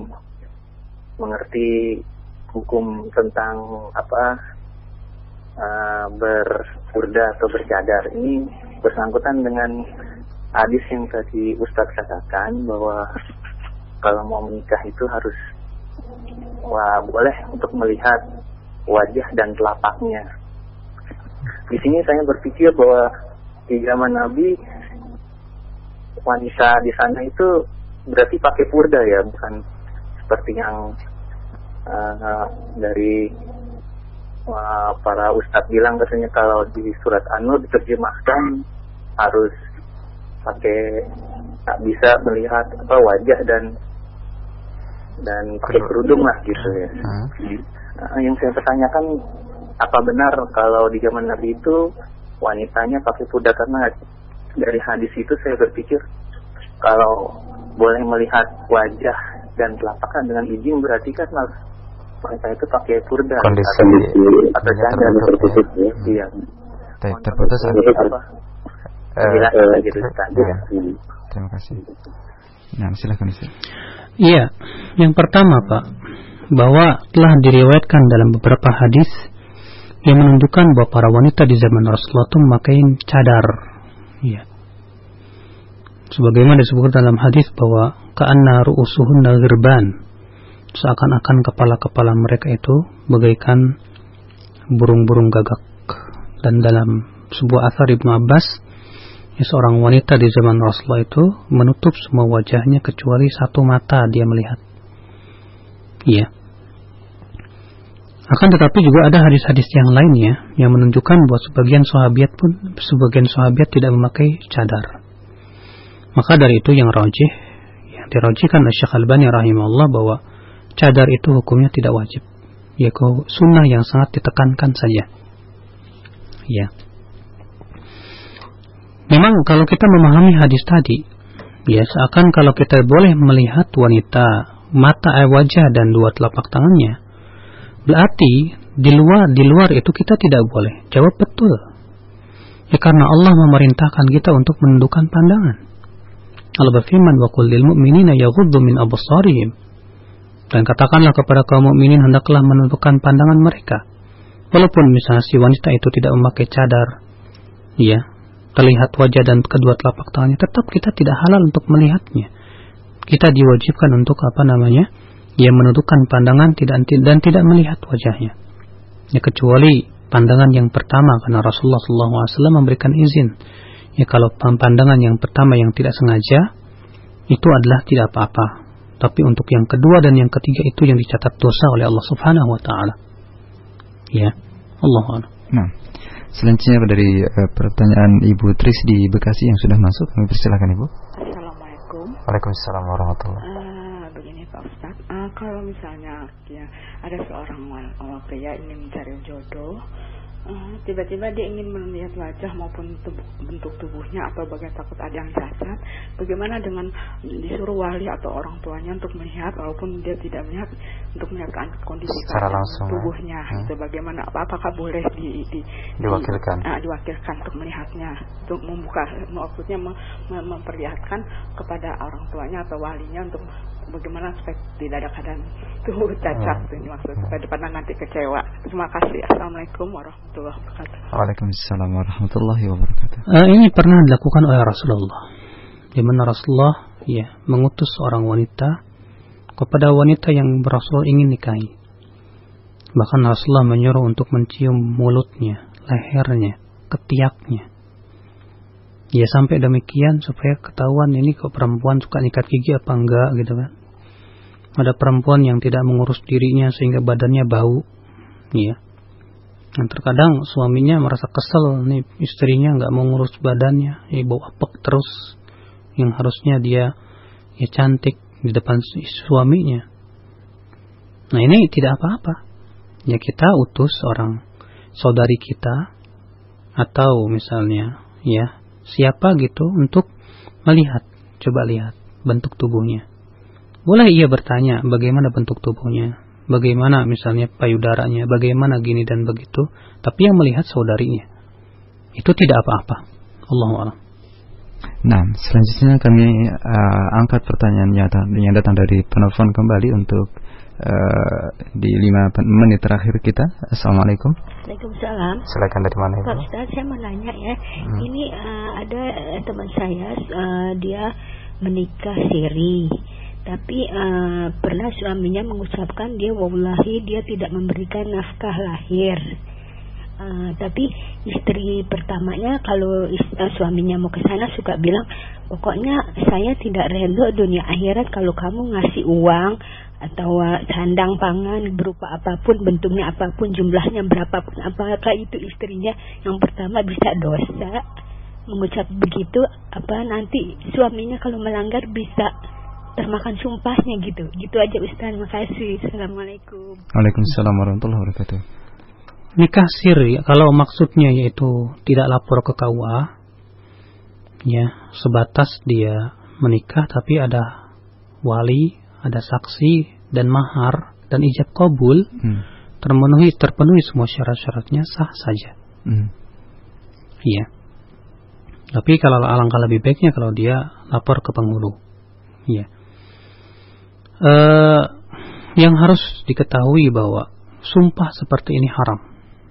mengerti hukum tentang apa uh, berburda atau bercadar. Ini bersangkutan dengan hadis yang tadi Ustadz katakan bahwa kalau mau menikah itu harus wah boleh untuk melihat wajah dan telapaknya. Di sini saya berpikir bahwa di zaman Nabi wanita di sana itu berarti pakai purda ya, bukan seperti yang uh, dari uh, para ustadz bilang katanya kalau di surat An-Nur diterjemahkan harus pakai tak bisa melihat apa wajah dan dan pakai kerudung lah gitu ya. Hmm. Uh, yang saya pertanyakan apa benar kalau di zaman Nabi itu wanitanya pakai purda, karena dari hadis itu saya berpikir kalau boleh melihat wajah dan telapaknya dengan izin berarti kan harus wanita itu pakai purda kondisi atau cadar tertutup ya. Iya. Terputus apa? Penjelasan gitu kan. Terima kasih. Nah, silakan Ustaz. Iya, yang pertama Pak, bahwa telah diriwayatkan dalam beberapa hadis yang menunjukkan bahwa para wanita di zaman Rasulullah itu memakai cadar. Iya. Sebagaimana disebut dalam hadis bahwa ka'anna ru'usuhunna ghirban, seakan-akan kepala-kepala mereka itu bagaikan burung-burung gagak. Dan dalam sebuah athar Ibnu Abbas, ya, seorang wanita di zaman Rasulullah itu menutup semua wajahnya kecuali satu mata dia melihat. Iya. Akan tetapi juga ada hadis-hadis yang lainnya yang menunjukkan bahwa sebagian sahabiat pun sebagian sahabiat tidak memakai cadar. Maka dari itu yang rajih, yang dirajihkan oleh Syekh Albani rahimahullah bahwa cadar itu hukumnya tidak wajib, yaitu sunnah yang sangat ditekankan saja. Ya. Memang kalau kita memahami hadis tadi, ya seakan kalau kita boleh melihat wanita mata air wajah dan dua telapak tangannya, berarti di luar di luar itu kita tidak boleh. Jawab betul. Ya karena Allah memerintahkan kita untuk menundukkan pandangan. Allah berfirman, wa qul lil mu'minina yaghuddu min absarihim. Dan katakanlah kepada kaum mukminin hendaklah menundukkan pandangan mereka. Walaupun misalnya si wanita itu tidak memakai cadar, ya, terlihat wajah dan kedua telapak tangannya, tetap kita tidak halal untuk melihatnya. Kita diwajibkan untuk apa namanya? Ya menundukkan pandangan tidak dan tidak melihat wajahnya. Ya kecuali pandangan yang pertama, karena Rasulullah shallallahu alaihi wasallam memberikan izin. Ya kalau pandangan yang pertama yang tidak sengaja itu adalah tidak apa-apa. Tapi untuk yang kedua dan yang ketiga itu yang dicatat dosa oleh Allah Subhanahu wa taala. Ya, Allah. Nah, selanjutnya dari uh, pertanyaan Ibu Tris di Bekasi yang sudah masuk, kami persilakan Ibu. Assalamualaikum. Waalaikumsalam warahmatullahi wabarakatuh. Uh, begini Pak Ustaz, uh, kalau misalnya ya ada seorang uh, pria ingin mencari jodoh, Uh, tiba-tiba dia ingin melihat wajah maupun tubuh, bentuk tubuhnya atau bagian takut ada yang cacat. Bagaimana dengan disuruh wali atau orang tuanya untuk melihat, walaupun dia tidak melihat, untuk melihat kondisi secara langsung tubuhnya, hmm. itu bagaimana? Apakah boleh di, di, diwakilkan? Di, uh, diwakilkan untuk melihatnya, untuk membuka, maksudnya mem, mem, memperlihatkan kepada orang tuanya atau walinya untuk bagaimana supaya tidak ada keadaan tubuh cacat, hmm. ini maksud supaya depan nanti kecewa. Terima kasih. Assalamualaikum warahmatullahi wabarakatuh. Waalaikumsalam warahmatullahi wabarakatuh. Uh, ini pernah dilakukan oleh Rasulullah, di mana Rasulullah ya mengutus seorang wanita kepada wanita yang Rasul ingin nikahi. Bahkan Rasulullah menyuruh untuk mencium mulutnya, lehernya, ketiaknya. Ya sampai demikian supaya ketahuan ini kok perempuan suka nyikat gigi apa enggak gitu kan. Ada perempuan yang tidak mengurus dirinya sehingga badannya bau, ya. Dan terkadang suaminya merasa kesel nih istrinya nggak mau ngurus badannya, ya bau apek terus. Yang harusnya dia ya cantik di depan suaminya. Nah ini tidak apa-apa. Ya kita utus orang saudari kita atau misalnya ya siapa gitu untuk melihat, coba lihat bentuk tubuhnya. Boleh ia bertanya bagaimana bentuk tubuhnya, bagaimana misalnya payudaranya, bagaimana gini dan begitu, tapi yang melihat saudarinya. Itu tidak apa-apa. Allahu a'lam. Nah, selanjutnya kami uh, angkat pertanyaan yang datang dari penelpon kembali untuk uh, di lima menit terakhir kita. Assalamualaikum. Waalaikumsalam. Silakan, dari mana Pak Ustaz, saya mau nanya ya. Hmm. Ini uh, ada teman saya, uh, dia menikah siri. Tapi uh, pernah suaminya mengucapkan dia wallahi dia tidak memberikan nafkah lahir. Uh, tapi istri pertamanya kalau ist- uh, suaminya mau ke sana suka bilang, pokoknya saya tidak rela dunia akhirat kalau kamu ngasih uang atau uh, sandang pangan berupa apapun, bentuknya apapun, jumlahnya berapapun. Apakah itu istrinya yang pertama bisa dosa mengucap begitu? Apa nanti suaminya kalau melanggar bisa termakan sumpahnya gitu? Gitu aja Ustaz, terima kasih. Assalamualaikum. Waalaikumsalam warahmatullahi wabarakatuh. Nikah siri, kalau maksudnya yaitu tidak lapor ke K U A, ya sebatas dia menikah tapi ada wali, ada saksi dan mahar dan ijab kabul, hmm. terpenuhi terpenuhi semua syarat-syaratnya, sah saja. Hmm. Iya. Tapi kalau alangkah lebih baiknya kalau dia lapor ke penghulu. Iya. Uh, yang harus diketahui bahwa sumpah seperti ini haram.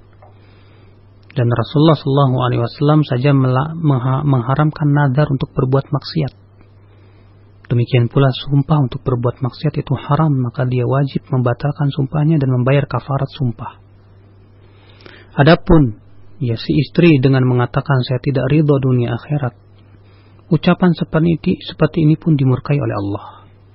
Dan Rasulullah shallallahu alaihi wasallam saja mengharamkan nadar untuk berbuat maksiat. Demikian pula sumpah untuk berbuat maksiat itu haram, maka dia wajib membatalkan sumpahnya dan membayar kafarat sumpah. Adapun ya si istri dengan mengatakan saya tidak ridho dunia akhirat, ucapan seperti ini, seperti ini pun dimurkai oleh Allah.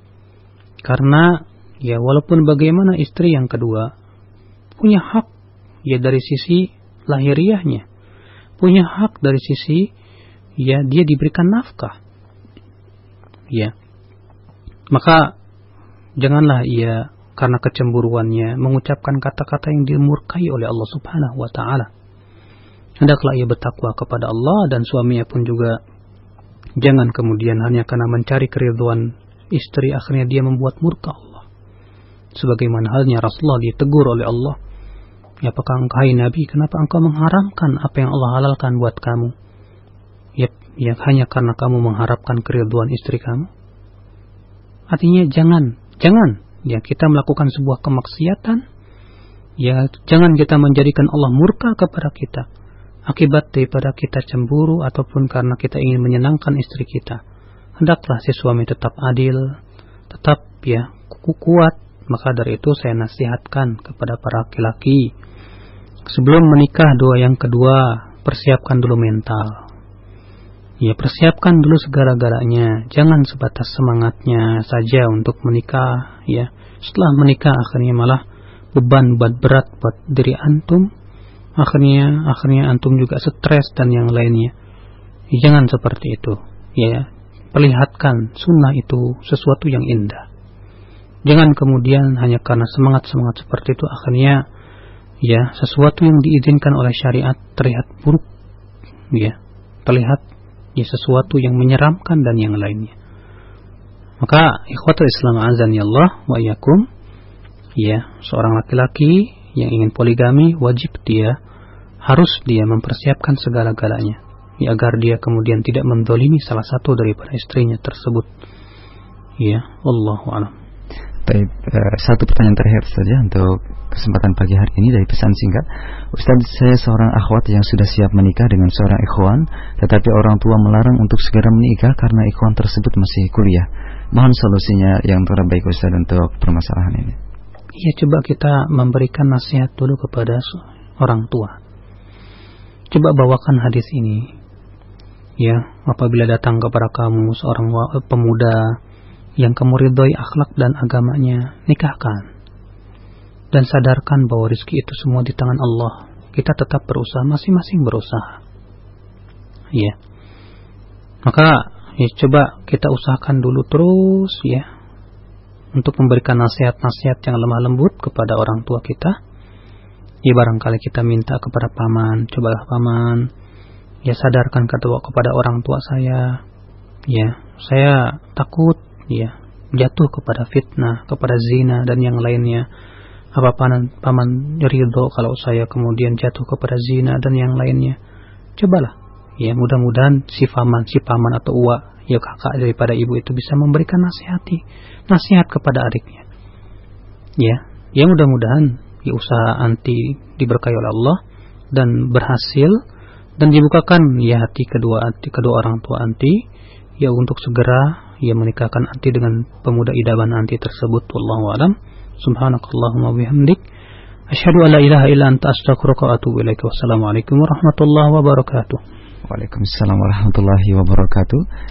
Karena ya walaupun bagaimana istri yang kedua punya hak ya dari sisi lahiriahnya, punya hak dari sisi ya dia diberikan nafkah, ya maka janganlah ia karena kecemburuannya mengucapkan kata-kata yang dimurkai oleh Allah Subhanahu wa taala. Hendaklah ia bertakwa kepada Allah, dan suaminya pun juga jangan kemudian hanya karena mencari keridhaan istri akhirnya dia membuat murka Allah. Sebagaimana halnya Rasulullah ditegur oleh Allah, ya apakah engkau hai Nabi, kenapa engkau mengharamkan apa yang Allah halalkan buat kamu? Ya, ya hanya karena kamu mengharapkan keridhaan istri kamu. Artinya jangan, jangan ya kita melakukan sebuah kemaksiatan, ya jangan kita menjadikan Allah murka kepada kita akibat daripada kita cemburu ataupun karena kita ingin menyenangkan istri kita. Hendaklah si suami tetap adil, tetap ya kuat. Maka dari itu saya nasihatkan kepada para laki-laki, sebelum menikah doa yang kedua, persiapkan dulu mental. Ya, persiapkan dulu segala-galanya. Jangan sebatas semangatnya saja untuk menikah. Ya, setelah menikah akhirnya malah beban berat buat diri antum. Akhirnya, akhirnya antum juga stres dan yang lainnya. Ya, jangan seperti itu. Ya, perlihatkan sunnah itu sesuatu yang indah. Jangan kemudian hanya karena semangat-semangat seperti itu akhirnya ya sesuatu yang diizinkan oleh syariat terlihat buruk, ya terlihat ya sesuatu yang menyeramkan dan yang lainnya. Maka ikhwatul Islam azan ya Allah wa iyyakum, ya seorang laki-laki yang ingin poligami wajib dia harus dia mempersiapkan segala-galanya ya agar dia kemudian tidak menzalimi salah satu daripada istrinya tersebut. Ya, wallahu a'lam. Baik, uh, satu pertanyaan terakhir saja untuk kesempatan pagi hari ini dari pesan singkat. Ustaz, saya seorang akhwat yang sudah siap menikah dengan seorang ikhwan, tetapi orang tua melarang untuk segera menikah karena ikhwan tersebut masih kuliah. Mohon solusinya yang terbaik Ustaz untuk permasalahan ini. Iya, coba kita memberikan nasihat dulu kepada orang tua. Coba bawakan hadis ini. Ya, apabila datang kepada kamu seorang pemuda yang kamu ridhoi akhlak dan agamanya, nikahkan. Dan sadarkan bahwa rezeki itu semua di tangan Allah. Kita tetap berusaha, masing-masing berusaha. Ya. Maka ya coba kita usahakan dulu terus ya untuk memberikan nasihat-nasihat yang lemah lembut kepada orang tua kita. Ya barangkali kita minta kepada paman, cobalah paman, ya sadarkan kepada orang tua saya. Ya, saya takut ya jatuh kepada fitnah, kepada zina dan yang lainnya. Apa paman, paman ridho kalau saya kemudian jatuh kepada zina dan yang lainnya? Cobalah. Ya, mudah-mudahan si paman, si paman atau uwa, ya kakak daripada ibu itu bisa memberikan nasihati, nasihat kepada adiknya. Ya, ya mudah-mudahan ya usaha anti diberkahi oleh Allah dan berhasil dan dibukakan ya hati kedua hati kedua orang tua anti ya untuk segera ya menikahkan anti dengan pemuda idaman anti tersebut. Wallahu a'lam. Subhanakallahumma bihamdik asyhadu an la ilaha illa anta astaghfiruka wa atubu ilaik. Wassalamualaikum warahmatullahi wabarakatuh. Waalaikumsalam warahmatullahi wabarakatuh.